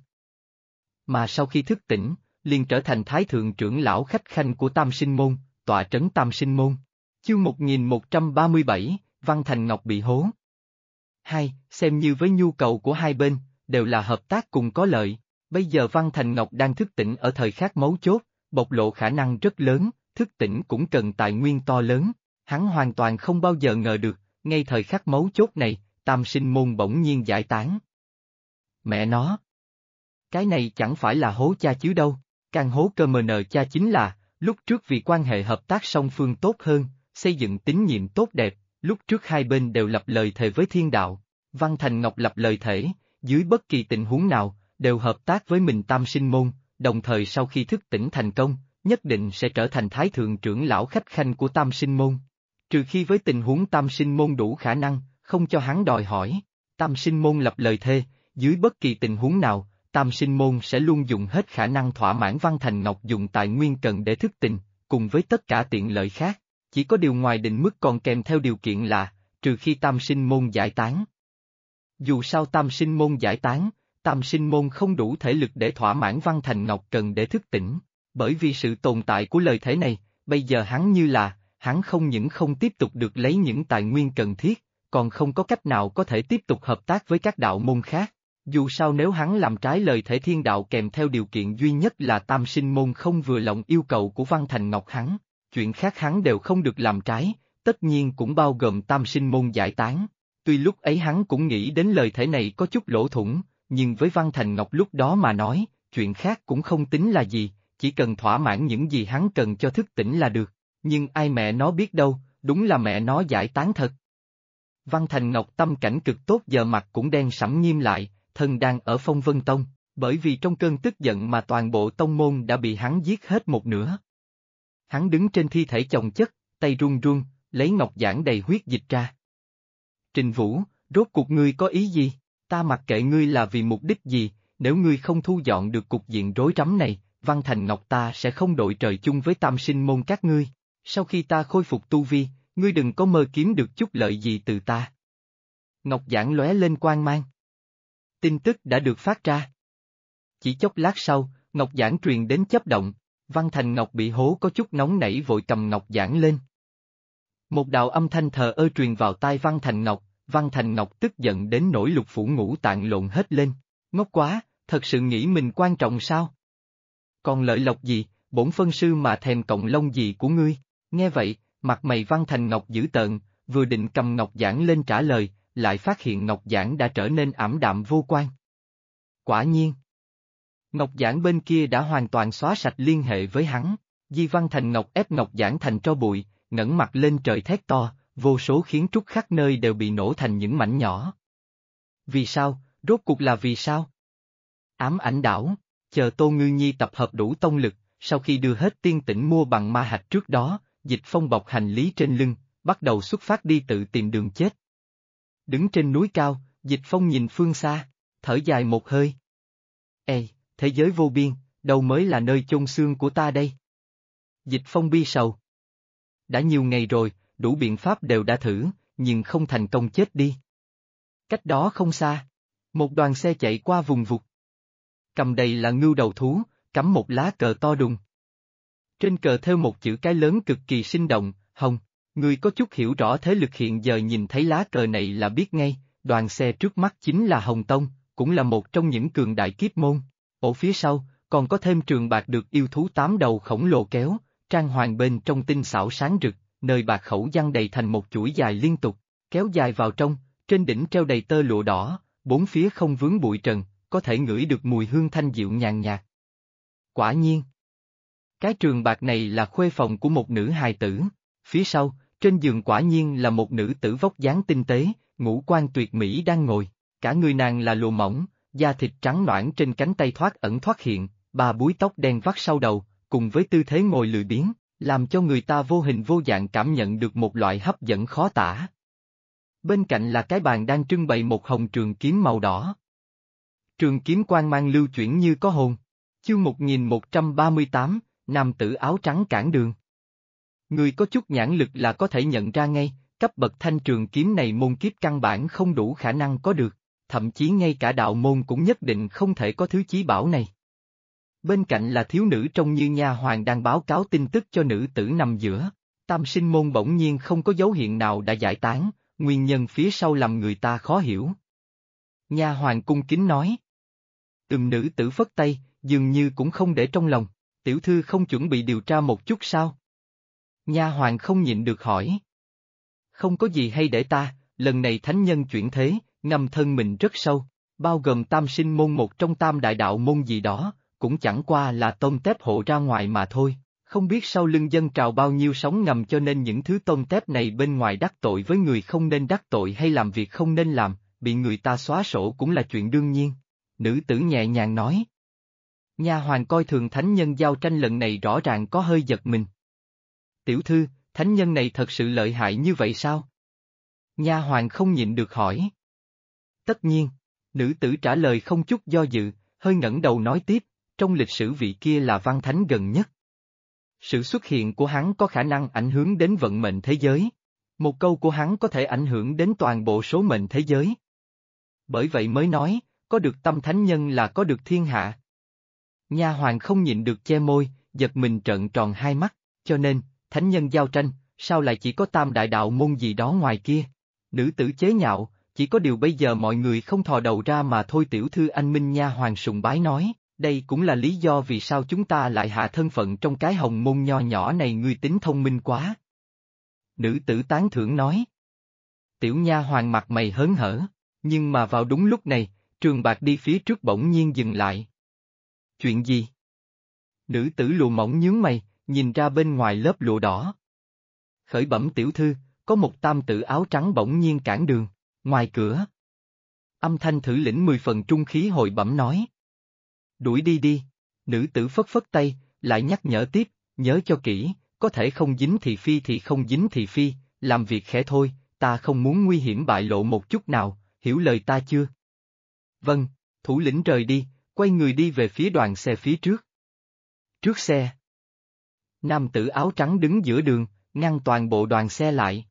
Mà sau khi thức tỉnh, liền trở thành Thái Thượng trưởng lão khách khanh của Tam Sinh Môn, tọa trấn Tam Sinh Môn. Chương 1137, Văn Thành Ngọc bị hố. 2. Xem như với nhu cầu của hai bên, đều là hợp tác cùng có lợi, bây giờ Văn Thành Ngọc đang thức tỉnh ở thời khắc mấu chốt, bộc lộ khả năng rất lớn, thức tỉnh cũng cần tài nguyên to lớn, hắn hoàn toàn không bao giờ ngờ được, ngay thời khắc mấu chốt này, Tam Sinh Môn bỗng nhiên giải tán. Mẹ nó! Cái này chẳng phải là hố cha chứ đâu, càng hố cơ mờ nờ cha chính là, lúc trước vì quan hệ hợp tác song phương tốt hơn, xây dựng tín nhiệm tốt đẹp, lúc trước hai bên đều lập lời thề với thiên đạo, Văn Thành Ngọc lập lời thể, dưới bất kỳ tình huống nào, đều hợp tác với mình Tam Sinh Môn, đồng thời sau khi thức tỉnh thành công, nhất định sẽ trở thành Thái Thượng trưởng lão khách khanh của Tam Sinh Môn. Trừ khi với tình huống Tam Sinh Môn đủ khả năng, không cho hắn đòi hỏi, Tam Sinh Môn lập lời thề, dưới bất kỳ tình huống nào, Tam Sinh Môn sẽ luôn dùng hết khả năng thỏa mãn Văn Thành Ngọc dùng tài nguyên cần để thức tỉnh, cùng với tất cả tiện lợi khác. Chỉ có điều ngoài định mức còn kèm theo điều kiện là, trừ khi tam sinh môn giải tán. Dù sao tam sinh môn giải tán, tam sinh môn không đủ thể lực để thỏa mãn Văn Thành Ngọc cần để thức tỉnh, bởi vì sự tồn tại của lời thể này, bây giờ hắn như là, hắn không những không tiếp tục được lấy những tài nguyên cần thiết, còn không có cách nào có thể tiếp tục hợp tác với các đạo môn khác. Dù sao nếu hắn làm trái lời thể thiên đạo kèm theo điều kiện duy nhất là tam sinh môn không vừa lòng yêu cầu của Văn Thành Ngọc hắn, chuyện khác hắn đều không được làm trái, tất nhiên cũng bao gồm tam sinh môn giải tán. Tuy lúc ấy hắn cũng nghĩ đến lời thể này có chút lỗ thủng, nhưng với Văn Thành Ngọc lúc đó mà nói, chuyện khác cũng không tính là gì, chỉ cần thỏa mãn những gì hắn cần cho thức tỉnh là được. Nhưng ai mẹ nó biết đâu, đúng là mẹ nó giải tán thật. Văn Thành Ngọc tâm cảnh cực tốt giờ mặt cũng đen sẫm nghiêm lại, thân đang ở Phong Vân Tông, bởi vì trong cơn tức giận mà toàn bộ tông môn đã bị hắn giết hết một nửa. Hắn đứng trên thi thể chồng chất, tay run run, lấy ngọc giản đầy huyết dịch ra. Trình Vũ, rốt cuộc ngươi có ý gì? Ta mặc kệ ngươi là vì mục đích gì, nếu ngươi không thu dọn được cục diện rối rắm này, Văn Thành Ngọc ta sẽ không đội trời chung với tam sinh môn các ngươi. Sau khi ta khôi phục tu vi, ngươi đừng có mơ kiếm được chút lợi gì từ ta. Ngọc giản lóe lên quang mang. Tin tức đã được phát ra. Chỉ chốc lát sau, Ngọc giản truyền đến chớp động, Văn Thành Ngọc bị hố có chút nóng nảy vội cầm Ngọc giản lên. Một đạo âm thanh thờ ơ truyền vào tai Văn Thành Ngọc tức giận đến nỗi lục phủ ngũ tạng lộn hết lên. Ngốc quá, thật sự nghĩ mình quan trọng sao? Còn lợi lộc gì, bổn phân sư mà thèm cộng lông gì của ngươi? Nghe vậy, mặt mày Văn Thành Ngọc dữ tợn, vừa định cầm Ngọc giản lên trả lời, lại phát hiện Ngọc giản đã trở nên ảm đạm vô quan. Quả nhiên, Ngọc giản bên kia đã hoàn toàn xóa sạch liên hệ với hắn. Di Văn Thành Ngọc ép Ngọc giản thành tro bụi, ngẩng mặt lên trời thét to, vô số kiến trúc khắp nơi đều bị nổ thành những mảnh nhỏ. Vì sao, rốt cuộc là vì sao? Ám ảnh đảo, chờ Tô Ngư Nhi tập hợp đủ tông lực, sau khi đưa hết tiên tỉnh mua bằng ma hạch trước đó, Dịch Phong bọc hành lý trên lưng, bắt đầu xuất phát đi tự tìm đường chết. Đứng trên núi cao, Dịch Phong nhìn phương xa, thở dài một hơi. Ê, thế giới vô biên, đâu mới là nơi chôn xương của ta đây? Dịch Phong bi sầu. Đã nhiều ngày rồi, đủ biện pháp đều đã thử, nhưng không thành công chết đi. Cách đó không xa, một đoàn xe chạy qua vùng vụt. Cầm đầy là ngưu đầu thú, cắm một lá cờ to đùng. Trên cờ thêu một chữ cái lớn cực kỳ sinh động, Hồng. Người có chút hiểu rõ thế lực hiện giờ nhìn thấy lá cờ này là biết ngay, đoàn xe trước mắt chính là Hồng Tông, cũng là một trong những cường đại kiếp môn. Ở phía sau, còn có thêm trường bạc được yêu thú 8 đầu khổng lồ kéo, trang hoàng bên trong tinh xảo sáng rực, nơi bạc khẩu giăng đầy thành một chuỗi dài liên tục, kéo dài vào trong, trên đỉnh treo đầy tơ lụa đỏ, bốn phía không vướng bụi trần, có thể ngửi được mùi hương thanh dịu nhàn nhạt. Quả nhiên, cái trường bạc này là khuê phòng của một nữ hài tử, phía sau, trên giường quả nhiên là một nữ tử vóc dáng tinh tế, ngũ quan tuyệt mỹ đang ngồi, cả người nàng là lụa mỏng, da thịt trắng nõn trên cánh tay thoát ẩn thoát hiện, ba búi tóc đen vắt sau đầu, cùng với tư thế ngồi lười biếng, làm cho người ta vô hình vô dạng cảm nhận được một loại hấp dẫn khó tả. Bên cạnh là cái bàn đang trưng bày một hồng trường kiếm màu đỏ. Trường kiếm quang mang lưu chuyển như có hồn. Chương 1138, nam tử áo trắng cản đường. Người có chút nhãn lực là có thể nhận ra ngay, cấp bậc thanh trường kiếm này môn kiếp căn bản không đủ khả năng có được, thậm chí ngay cả đạo môn cũng nhất định không thể có thứ chí bảo này. Bên cạnh là thiếu nữ trông như nha hoàn đang báo cáo tin tức cho nữ tử nằm giữa. Tam sinh môn bỗng nhiên không có dấu hiện nào đã giải tán, nguyên nhân phía sau làm người ta khó hiểu. Nha hoàn cung kính nói. Nữ tử phất tay, dường như cũng không để trong lòng, tiểu thư không chuẩn bị điều tra một chút sao? Nha hoàn không nhịn được hỏi. Không có gì hay để ta, lần này thánh nhân chuyển thế, ngâm thân mình rất sâu, bao gồm tam sinh môn một trong tam đại đạo môn gì đó, cũng chẳng qua là tôm tép hộ ra ngoài mà thôi, không biết sau lưng dân trào bao nhiêu sóng ngầm cho nên những thứ tôm tép này bên ngoài đắc tội với người không nên đắc tội hay làm việc không nên làm, bị người ta xóa sổ cũng là chuyện đương nhiên. Nữ tử nhẹ nhàng nói. Nha hoàn coi thường thánh nhân giao tranh lần này rõ ràng có hơi giật mình. Tiểu thư, thánh nhân này thật sự lợi hại như vậy sao? Nha hoàn không nhịn được hỏi. Tất nhiên, nữ tử trả lời không chút do dự, hơi ngẩng đầu nói tiếp, trong lịch sử vị kia là văn thánh gần nhất. Sự xuất hiện của hắn có khả năng ảnh hưởng đến vận mệnh thế giới. Một câu của hắn có thể ảnh hưởng đến toàn bộ số mệnh thế giới. Bởi vậy mới nói, có được tâm thánh nhân là có được thiên hạ. Nha hoàn không nhịn được che môi, giật mình trợn tròn hai mắt, cho nên, thánh nhân giao tranh, sao lại chỉ có tam đại đạo môn gì đó ngoài kia? Nữ tử chế nhạo, chỉ có điều bây giờ mọi người không thò đầu ra mà thôi. Tiểu thư anh minh nha hoàn sùng bái nói, đây cũng là lý do vì sao chúng ta lại hạ thân phận trong cái hồng môn nho nhỏ này. Ngươi tính thông minh quá. Nữ tử tán thưởng nói. Tiểu nha hoàn mặt mày hớn hở, nhưng mà vào đúng lúc này, Trường Bạc đi phía trước bỗng nhiên dừng lại. Chuyện gì? Nữ tử lụa mỏng nhướng mày, nhìn ra bên ngoài lớp lụa đỏ. Khởi bẩm tiểu thư, có một tam tử áo trắng bỗng nhiên cản đường, ngoài cửa. Âm thanh thử lĩnh 10 phần trung khí hồi bẩm nói. Đuổi đi đi, nữ tử phất phất tay, lại nhắc nhở tiếp, nhớ cho kỹ, có thể không dính thì phi thì không dính thì phi, làm việc khẽ thôi, ta không muốn nguy hiểm bại lộ một chút nào, hiểu lời ta chưa? Vâng, thủ lĩnh rời đi, quay người đi về phía đoàn xe phía trước. Trước xe. Nam tử áo trắng đứng giữa đường, ngăn toàn bộ đoàn xe lại.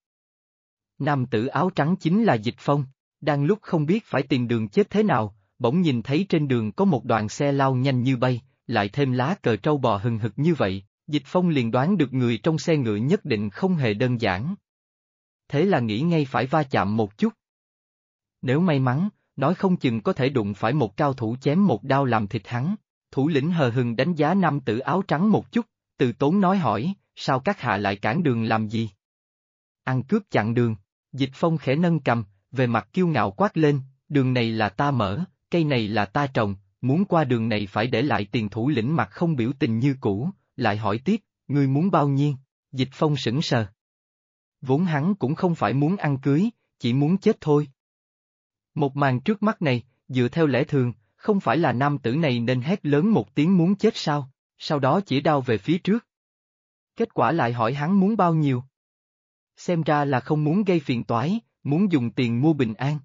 Nam tử áo trắng chính là Dịch Phong, đang lúc không biết phải tìm đường chết thế nào, bỗng nhìn thấy trên đường có một đoàn xe lao nhanh như bay, lại thêm lá cờ trâu bò hừng hực như vậy, Dịch Phong liền đoán được người trong xe ngựa nhất định không hề đơn giản. Thế là nghĩ ngay phải va chạm một chút. Nếu may mắn, nói không chừng có thể đụng phải một cao thủ chém một đao làm thịt hắn. Thủ lĩnh hờ hừng đánh giá nam tử áo trắng một chút, từ tốn nói hỏi, sao các hạ lại cản đường làm gì? Ăn cướp chặn đường, Dịch Phong khẽ nâng cầm, về mặt kiêu ngạo quát lên, đường này là ta mở, cây này là ta trồng, muốn qua đường này phải để lại tiền. Thủ lĩnh mặt không biểu tình như cũ, lại hỏi tiếp, ngươi muốn bao nhiêu? Dịch Phong sững sờ. Vốn hắn cũng không phải muốn ăn cưới, chỉ muốn chết thôi. Một màn trước mắt này, dựa theo lẽ thường, không phải là nam tử này nên hét lớn một tiếng muốn chết sao, sau đó chỉ đao về phía trước. Kết quả lại hỏi hắn muốn bao nhiêu. Xem ra là không muốn gây phiền toái, muốn dùng tiền mua bình an.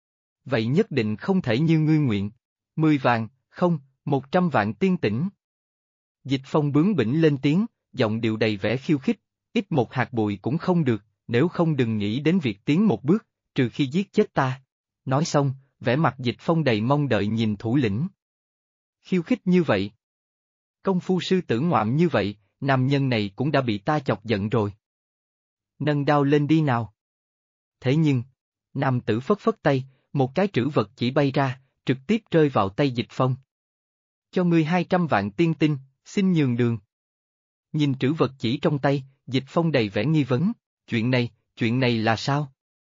Vậy nhất định không thể như ngươi nguyện. 10 vạn, không, 100 vạn tiên tĩnh. Dịch Phong bướng bỉnh lên tiếng, giọng điệu đầy vẻ khiêu khích, ít một hạt bụi cũng không được, nếu không đừng nghĩ đến việc tiến một bước, trừ khi giết chết ta. Nói xong, vẻ mặt Dịch Phong đầy mong đợi nhìn thủ lĩnh. Khiêu khích như vậy. Công phu sư tử ngoạm như vậy, nam nhân này cũng đã bị ta chọc giận rồi. Nâng đao lên đi nào. Thế nhưng, nam tử phất phất tay, một cái trữ vật chỉ bay ra, trực tiếp rơi vào tay Dịch Phong. Cho ngươi 200 vạn tiên tinh, xin nhường đường. Nhìn trữ vật chỉ trong tay, Dịch Phong đầy vẻ nghi vấn, chuyện này là sao?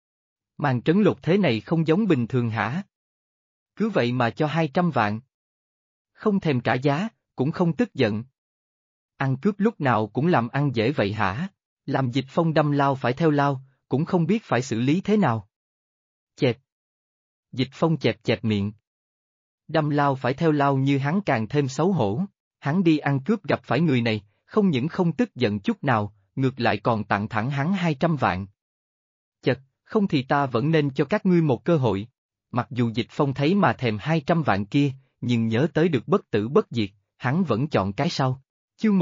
Màn trấn lột thế này không giống bình thường hả? Cứ vậy mà cho 200 vạn. Không thèm trả giá, cũng không tức giận. Ăn cướp lúc nào cũng làm ăn dễ vậy hả? Làm Dịch Phong đâm lao phải theo lao, cũng không biết phải xử lý thế nào. Chẹp. Dịch Phong chẹp chẹp miệng. Đâm lao phải theo lao như hắn càng thêm xấu hổ. Hắn đi ăn cướp gặp phải người này, không những không tức giận chút nào, ngược lại còn tặng thẳng hắn 200 vạn. Chật, không thì ta vẫn nên cho các ngươi một cơ hội. Mặc dù Dịch Phong thấy mà thèm 200 vạn kia, nhưng nhớ tới được bất tử bất diệt, hắn vẫn chọn cái sau. Chương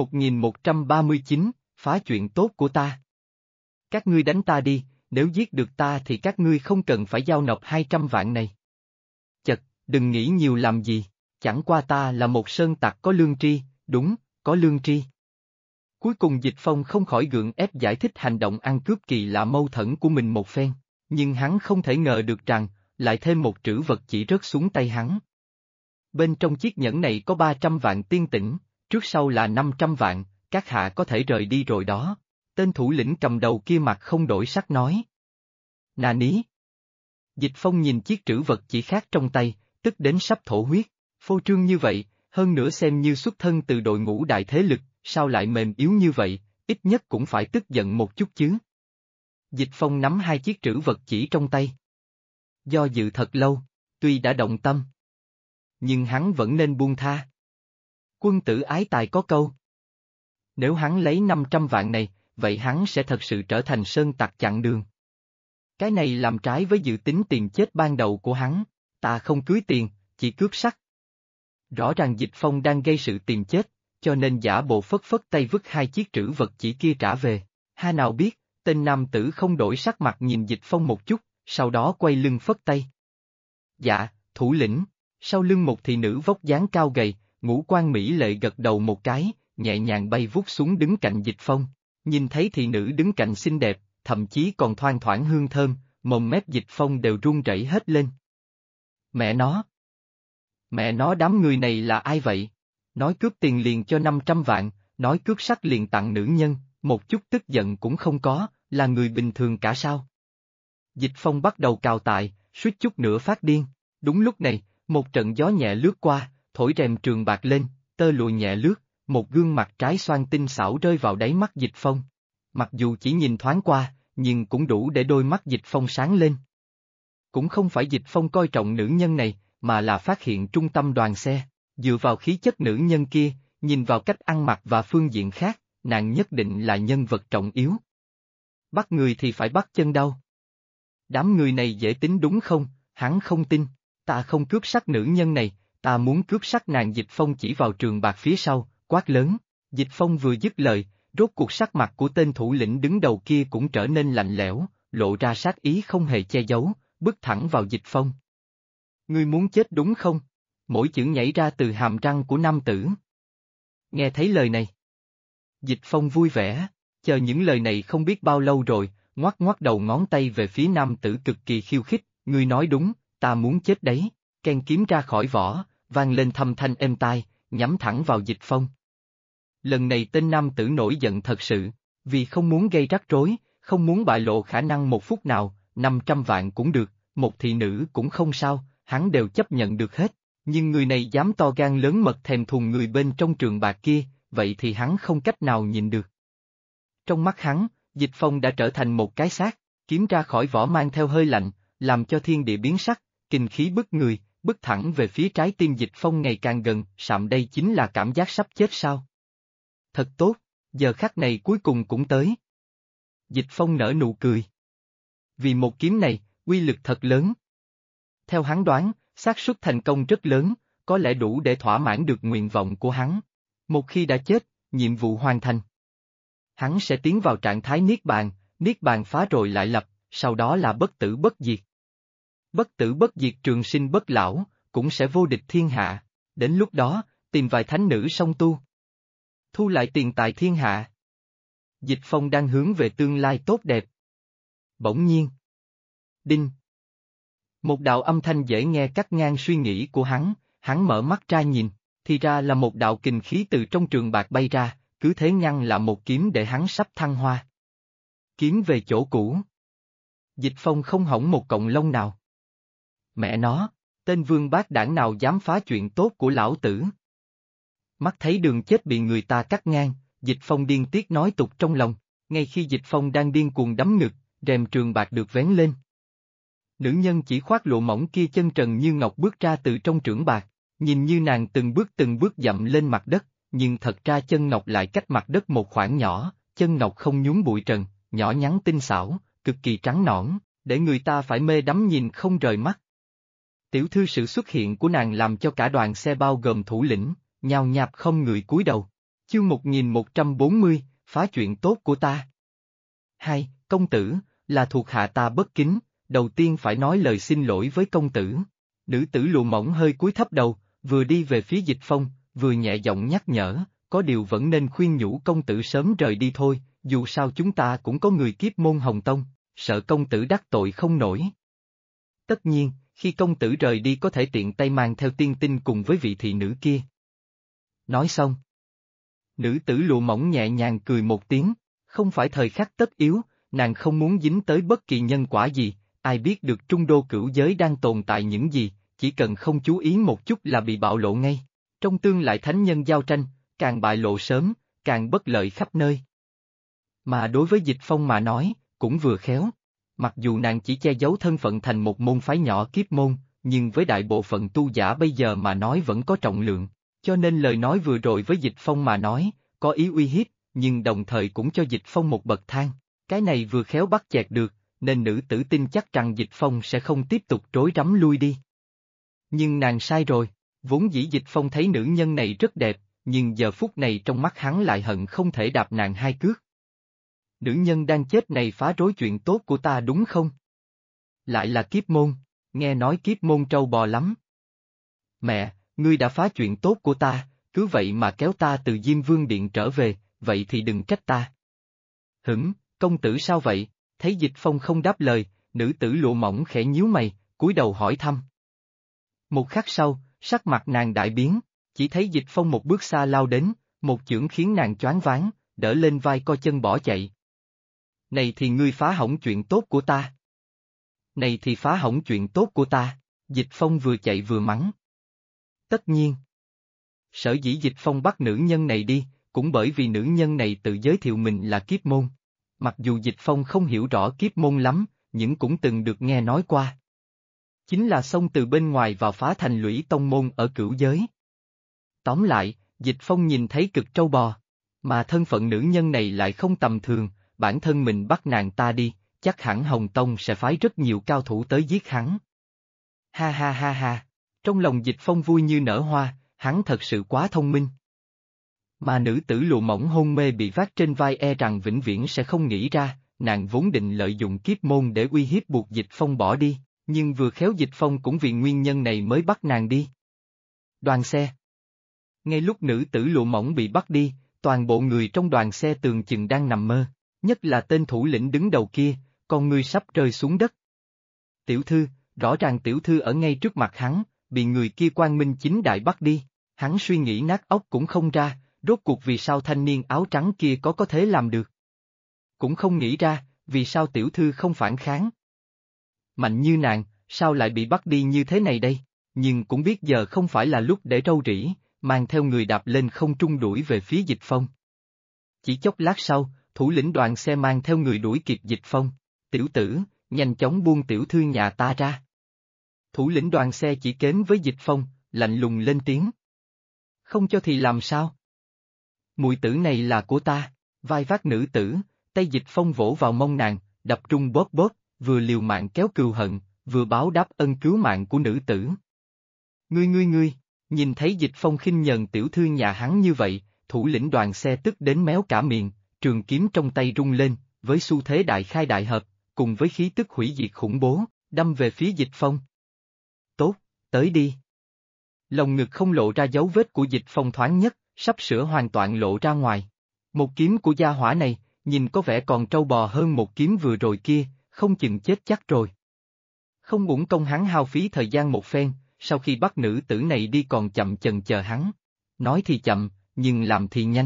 1139, phá chuyện tốt của ta. Các ngươi đánh ta đi, nếu giết được ta thì các ngươi không cần phải giao nộp 200 vạn này. Chật, đừng nghĩ nhiều làm gì, chẳng qua ta là một sơn tặc có lương tri, đúng, có lương tri. Cuối cùng Dịch Phong không khỏi gượng ép giải thích hành động ăn cướp kỳ lạ mâu thuẫn của mình một phen, nhưng hắn không thể ngờ được rằng, lại thêm một trữ vật chỉ rớt xuống tay hắn. Bên trong chiếc nhẫn này có 300 vạn tiên tĩnh, trước sau là 500 vạn, các hạ có thể rời đi rồi đó. Tên thủ lĩnh cầm đầu kia mặt không đổi sắc nói. Nà ní. Dịch Phong nhìn chiếc trữ vật chỉ khác trong tay, tức đến sắp thổ huyết, phô trương như vậy, hơn nữa xem như xuất thân từ đội ngũ đại thế lực, sao lại mềm yếu như vậy, ít nhất cũng phải tức giận một chút chứ. Dịch Phong nắm hai chiếc trữ vật chỉ trong tay. Do dự thật lâu, tuy đã động tâm, nhưng hắn vẫn nên buông tha. Quân tử ái tài có câu. Nếu hắn lấy 500 vạn này, vậy hắn sẽ thật sự trở thành sơn tặc chặn đường. Cái này làm trái với dự tính tiền chết ban đầu của hắn, ta không cưới tiền, chỉ cướp sắc. Rõ ràng Dịch Phong đang gây sự tiền chết, cho nên giả bộ phất phất tay vứt hai chiếc trữ vật chỉ kia trả về. Ha nào biết, tên nam tử không đổi sắc mặt nhìn Dịch Phong một chút, sau đó quay lưng phất tay. Dạ, thủ lĩnh. Sau lưng một thị nữ vóc dáng cao gầy, ngũ quan mỹ lệ gật đầu một cái, nhẹ nhàng bay vút xuống đứng cạnh Dịch Phong. Nhìn thấy thị nữ đứng cạnh xinh đẹp, thậm chí còn thoang thoảng hương thơm, mồm mép Dịch Phong đều run rẩy hết lên. Mẹ nó! Mẹ nó, đám người này là ai vậy? Nói cướp tiền liền cho 500 vạn, nói cướp sắc liền tặng nữ nhân, một chút tức giận cũng không có, là người bình thường cả sao? Dịch Phong bắt đầu cào tại, suýt chút nữa phát điên. Đúng lúc này, một trận gió nhẹ lướt qua, thổi rèm trường bạc lên, tơ lụa nhẹ lướt, một gương mặt trái xoan tinh xảo rơi vào đáy mắt Dịch Phong. Mặc dù chỉ nhìn thoáng qua, nhưng cũng đủ để đôi mắt Dịch Phong sáng lên. Cũng không phải Dịch Phong coi trọng nữ nhân này, mà là phát hiện trung tâm đoàn xe, dựa vào khí chất nữ nhân kia, nhìn vào cách ăn mặc và phương diện khác, nàng nhất định là nhân vật trọng yếu. Bắt người thì phải bắt chân đâu. Đám người này dễ tính đúng không? Hắn không tin, ta không cướp sắc nữ nhân này, ta muốn cướp sắc nàng. Dịch Phong chỉ vào trường bạc phía sau, quát lớn. Dịch Phong vừa dứt lời, rốt cuộc sắc mặt của tên thủ lĩnh đứng đầu kia cũng trở nên lạnh lẽo, lộ ra sát ý không hề che giấu, bước thẳng vào Dịch Phong. Ngươi muốn chết đúng không? Mỗi chữ nhảy ra từ hàm răng của nam tử. Nghe thấy lời này, Dịch Phong vui vẻ, chờ những lời này không biết bao lâu rồi, ngoắc ngoắc đầu ngón tay về phía nam tử cực kỳ khiêu khích, ngươi nói đúng, ta muốn chết đấy. Ken kiếm ra khỏi vỏ, vang lên thâm thanh êm tai, nhắm thẳng vào Dịch Phong. Lần này tên nam tử nổi giận thật sự, vì không muốn gây rắc rối, không muốn bại lộ khả năng một phút nào, 500 vạn cũng được, một thị nữ cũng không sao, hắn đều chấp nhận được hết, nhưng người này dám to gan lớn mật thèm thuồng người bên trong trường bạc kia, vậy thì hắn không cách nào nhìn được. Trong mắt hắn, Dịch Phong đã trở thành một cái xác, kiếm ra khỏi vỏ mang theo hơi lạnh, làm cho thiên địa biến sắc, kinh khí bức người, bức thẳng về phía trái tim Dịch Phong ngày càng gần, sạm đây chính là cảm giác sắp chết sao? Thật tốt, giờ khắc này cuối cùng cũng tới. Dịch Phong nở nụ cười. Vì một kiếm này, uy lực thật lớn. Theo hắn đoán, xác suất thành công rất lớn, có lẽ đủ để thỏa mãn được nguyện vọng của hắn. Một khi đã chết, nhiệm vụ hoàn thành. Hắn sẽ tiến vào trạng thái niết bàn phá rồi lại lập, sau đó là bất tử bất diệt. Bất tử bất diệt trường sinh bất lão, cũng sẽ vô địch thiên hạ, đến lúc đó, tìm vài thánh nữ song tu. Thu lại tiền tài thiên hạ. Dịch Phong đang hướng về tương lai tốt đẹp. Bỗng nhiên. Đinh. Một đạo âm thanh dễ nghe cắt ngang suy nghĩ của hắn mở mắt ra nhìn, thì ra là một đạo kình khí từ trong trường bạc bay ra, cứ thế ngăn là một kiếm để hắn sắp thăng hoa. Kiếm về chỗ cũ. Dịch Phong không hỏng một cọng lông nào. Mẹ nó, tên vương bát đảng nào dám phá chuyện tốt của lão tử. Mắt thấy đường chết bị người ta cắt ngang, Dịch Phong điên tiết nói tục trong lòng, ngay khi Dịch Phong đang điên cuồng đấm ngực, rèm trường bạc được vén lên. Nữ nhân chỉ khoác lụa mỏng kia chân trần như ngọc bước ra từ trong trưởng bạc, nhìn như nàng từng bước dậm lên mặt đất, nhưng thật ra chân ngọc lại cách mặt đất một khoảng nhỏ, chân ngọc không nhúm bụi trần, nhỏ nhắn tinh xảo, cực kỳ trắng nõn, để người ta phải mê đắm nhìn không rời mắt. Tiểu thư, sự xuất hiện của nàng làm cho cả đoàn xe bao gồm thủ lĩnh, nhao nhạp không người cúi đầu. Chương 1140, phá chuyện tốt của ta. Hai, công tử, là thuộc hạ ta bất kính, đầu tiên phải nói lời xin lỗi với công tử. Nữ tử lụa mỏng hơi cúi thấp đầu, vừa đi về phía Dịch Phong, vừa nhẹ giọng nhắc nhở, có điều vẫn nên khuyên nhủ công tử sớm rời đi thôi, dù sao chúng ta cũng có người kiếp môn Hồng Tông, sợ công tử đắc tội không nổi. Tất nhiên, khi công tử rời đi có thể tiện tay mang theo tiên tinh cùng với vị thị nữ kia. Nói xong. Nữ tử lụa mỏng nhẹ nhàng cười một tiếng, không phải thời khắc tất yếu, nàng không muốn dính tới bất kỳ nhân quả gì, ai biết được trung đô cửu giới đang tồn tại những gì, chỉ cần không chú ý một chút là bị bạo lộ ngay. Trong tương lại thánh nhân giao tranh, càng bại lộ sớm, càng bất lợi khắp nơi. Mà đối với Dịch Phong mà nói, cũng vừa khéo. Mặc dù nàng chỉ che giấu thân phận thành một môn phái nhỏ kiếp môn, nhưng với đại bộ phận tu giả bây giờ mà nói vẫn có trọng lượng, cho nên lời nói vừa rồi với Dịch Phong mà nói, có ý uy hiếp, nhưng đồng thời cũng cho Dịch Phong một bậc thang. Cái này vừa khéo bắt chẹt được, nên nữ tử tin chắc rằng Dịch Phong sẽ không tiếp tục rối rắm lui đi. Nhưng nàng sai rồi, vốn dĩ Dịch Phong thấy nữ nhân này rất đẹp, nhưng giờ phút này trong mắt hắn lại hận không thể đạp nàng hai cước. Nữ nhân đang chết này phá rối chuyện tốt của ta đúng không? Lại là kiếp môn, nghe nói kiếp môn trâu bò lắm. Mẹ, ngươi đã phá chuyện tốt của ta, cứ vậy mà kéo ta từ Diêm Vương Điện trở về, vậy thì đừng trách ta. Công tử sao vậy? Thấy Dịch Phong không đáp lời, nữ tử lụa mỏng khẽ nhíu mày, cúi đầu hỏi thăm. Một khắc sau, sắc mặt nàng đại biến, chỉ thấy Dịch Phong một bước xa lao đến, một chưởng khiến nàng choáng váng, đỡ lên vai co chân bỏ chạy. Này thì ngươi phá hỏng chuyện tốt của ta. Này thì phá hỏng chuyện tốt của ta, Dịch Phong vừa chạy vừa mắng. Tất nhiên. Sở dĩ Dịch Phong bắt nữ nhân này đi, cũng bởi vì nữ nhân này tự giới thiệu mình là kiếp môn. Mặc dù Dịch Phong không hiểu rõ kiếp môn lắm, nhưng cũng từng được nghe nói qua. Chính là xông từ bên ngoài vào phá thành lũy tông môn ở cửu giới. Tóm lại, Dịch Phong nhìn thấy cực trâu bò, mà thân phận nữ nhân này lại không tầm thường, bản thân mình bắt nàng ta đi, chắc hẳn Hồng Tông sẽ phái rất nhiều cao thủ tới giết hắn. Ha ha ha ha, trong lòng Dịch Phong vui như nở hoa, hắn thật sự quá thông minh. Mà nữ tử lụa mỏng hôn mê bị vác trên vai e rằng vĩnh viễn sẽ không nghĩ ra, nàng vốn định lợi dụng kiếp môn để uy hiếp buộc Dịch Phong bỏ đi, nhưng vừa khéo Dịch Phong cũng vì nguyên nhân này mới bắt nàng đi. Đoàn xe. Ngay lúc nữ tử lụa mỏng bị bắt đi, toàn bộ người trong đoàn xe tường chừng đang nằm mơ, nhất là tên thủ lĩnh đứng đầu kia, con ngươi sắp rơi xuống đất. Tiểu thư, rõ ràng tiểu thư ở ngay trước mặt hắn, bị người kia quang minh chính đại bắt đi, hắn suy nghĩ nát óc cũng không ra, rốt cuộc vì sao thanh niên áo trắng kia có thể làm được. Cũng không nghĩ ra, vì sao tiểu thư không phản kháng. Mạnh như nàng, sao lại bị bắt đi như thế này đây, nhưng cũng biết giờ không phải là lúc để râu rĩ, mang theo người đạp lên không trung đuổi về phía Dịch Phong. Chỉ chốc lát sau, thủ lĩnh đoàn xe mang theo người đuổi kịp Dịch Phong, tiểu tử, nhanh chóng buông tiểu thư nhà ta ra. Thủ lĩnh đoàn xe chỉ kến với Dịch Phong, lạnh lùng lên tiếng. Không cho thì làm sao? Mùi tử này là của ta, vai vác nữ tử, tay Dịch Phong vỗ vào mông nàng, đập trung bóp bóp, vừa liều mạng kéo cừu hận, vừa báo đáp ân cứu mạng của nữ tử. Ngươi, nhìn thấy Dịch Phong khinh nhờn tiểu thư nhà hắn như vậy, thủ lĩnh đoàn xe tức đến méo cả miệng, trường kiếm trong tay rung lên, với xu thế đại khai đại hợp, cùng với khí tức hủy diệt khủng bố, đâm về phía Dịch Phong. Tốt, tới đi. Lồng ngực không lộ ra dấu vết của Dịch Phong thoáng nhất, sắp sửa hoàn toàn lộ ra ngoài. Một kiếm của gia hỏa này, nhìn có vẻ còn trâu bò hơn một kiếm vừa rồi kia, không chừng chết chắc rồi. Không uổng công hắn hao phí thời gian một phen, sau khi bắt nữ tử này đi còn chậm chần chờ hắn. Nói thì chậm, nhưng làm thì nhanh.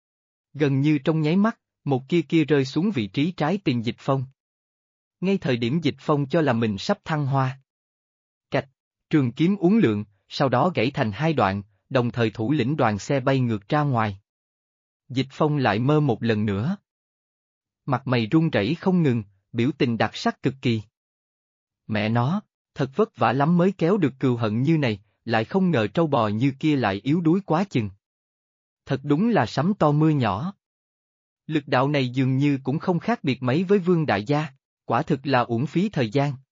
Gần như trong nháy mắt, một kia rơi xuống vị trí trái tim Dịch Phong. Ngay thời điểm Dịch Phong cho là mình sắp thăng hoa. Cạch, trường kiếm uốn lượn, sau đó gãy thành hai đoạn, đồng thời thủ lĩnh đoàn xe bay ngược ra ngoài. Dịch Phong lại mơ một lần nữa. Mặt mày run rẩy không ngừng, biểu tình đặc sắc cực kỳ. Mẹ nó, thật vất vả lắm mới kéo được cừu hận như này, lại không ngờ trâu bò như kia lại yếu đuối quá chừng. Thật đúng là sấm to mưa nhỏ. Lực đạo này dường như cũng không khác biệt mấy với Vương Đại Gia, quả thực là uổng phí thời gian.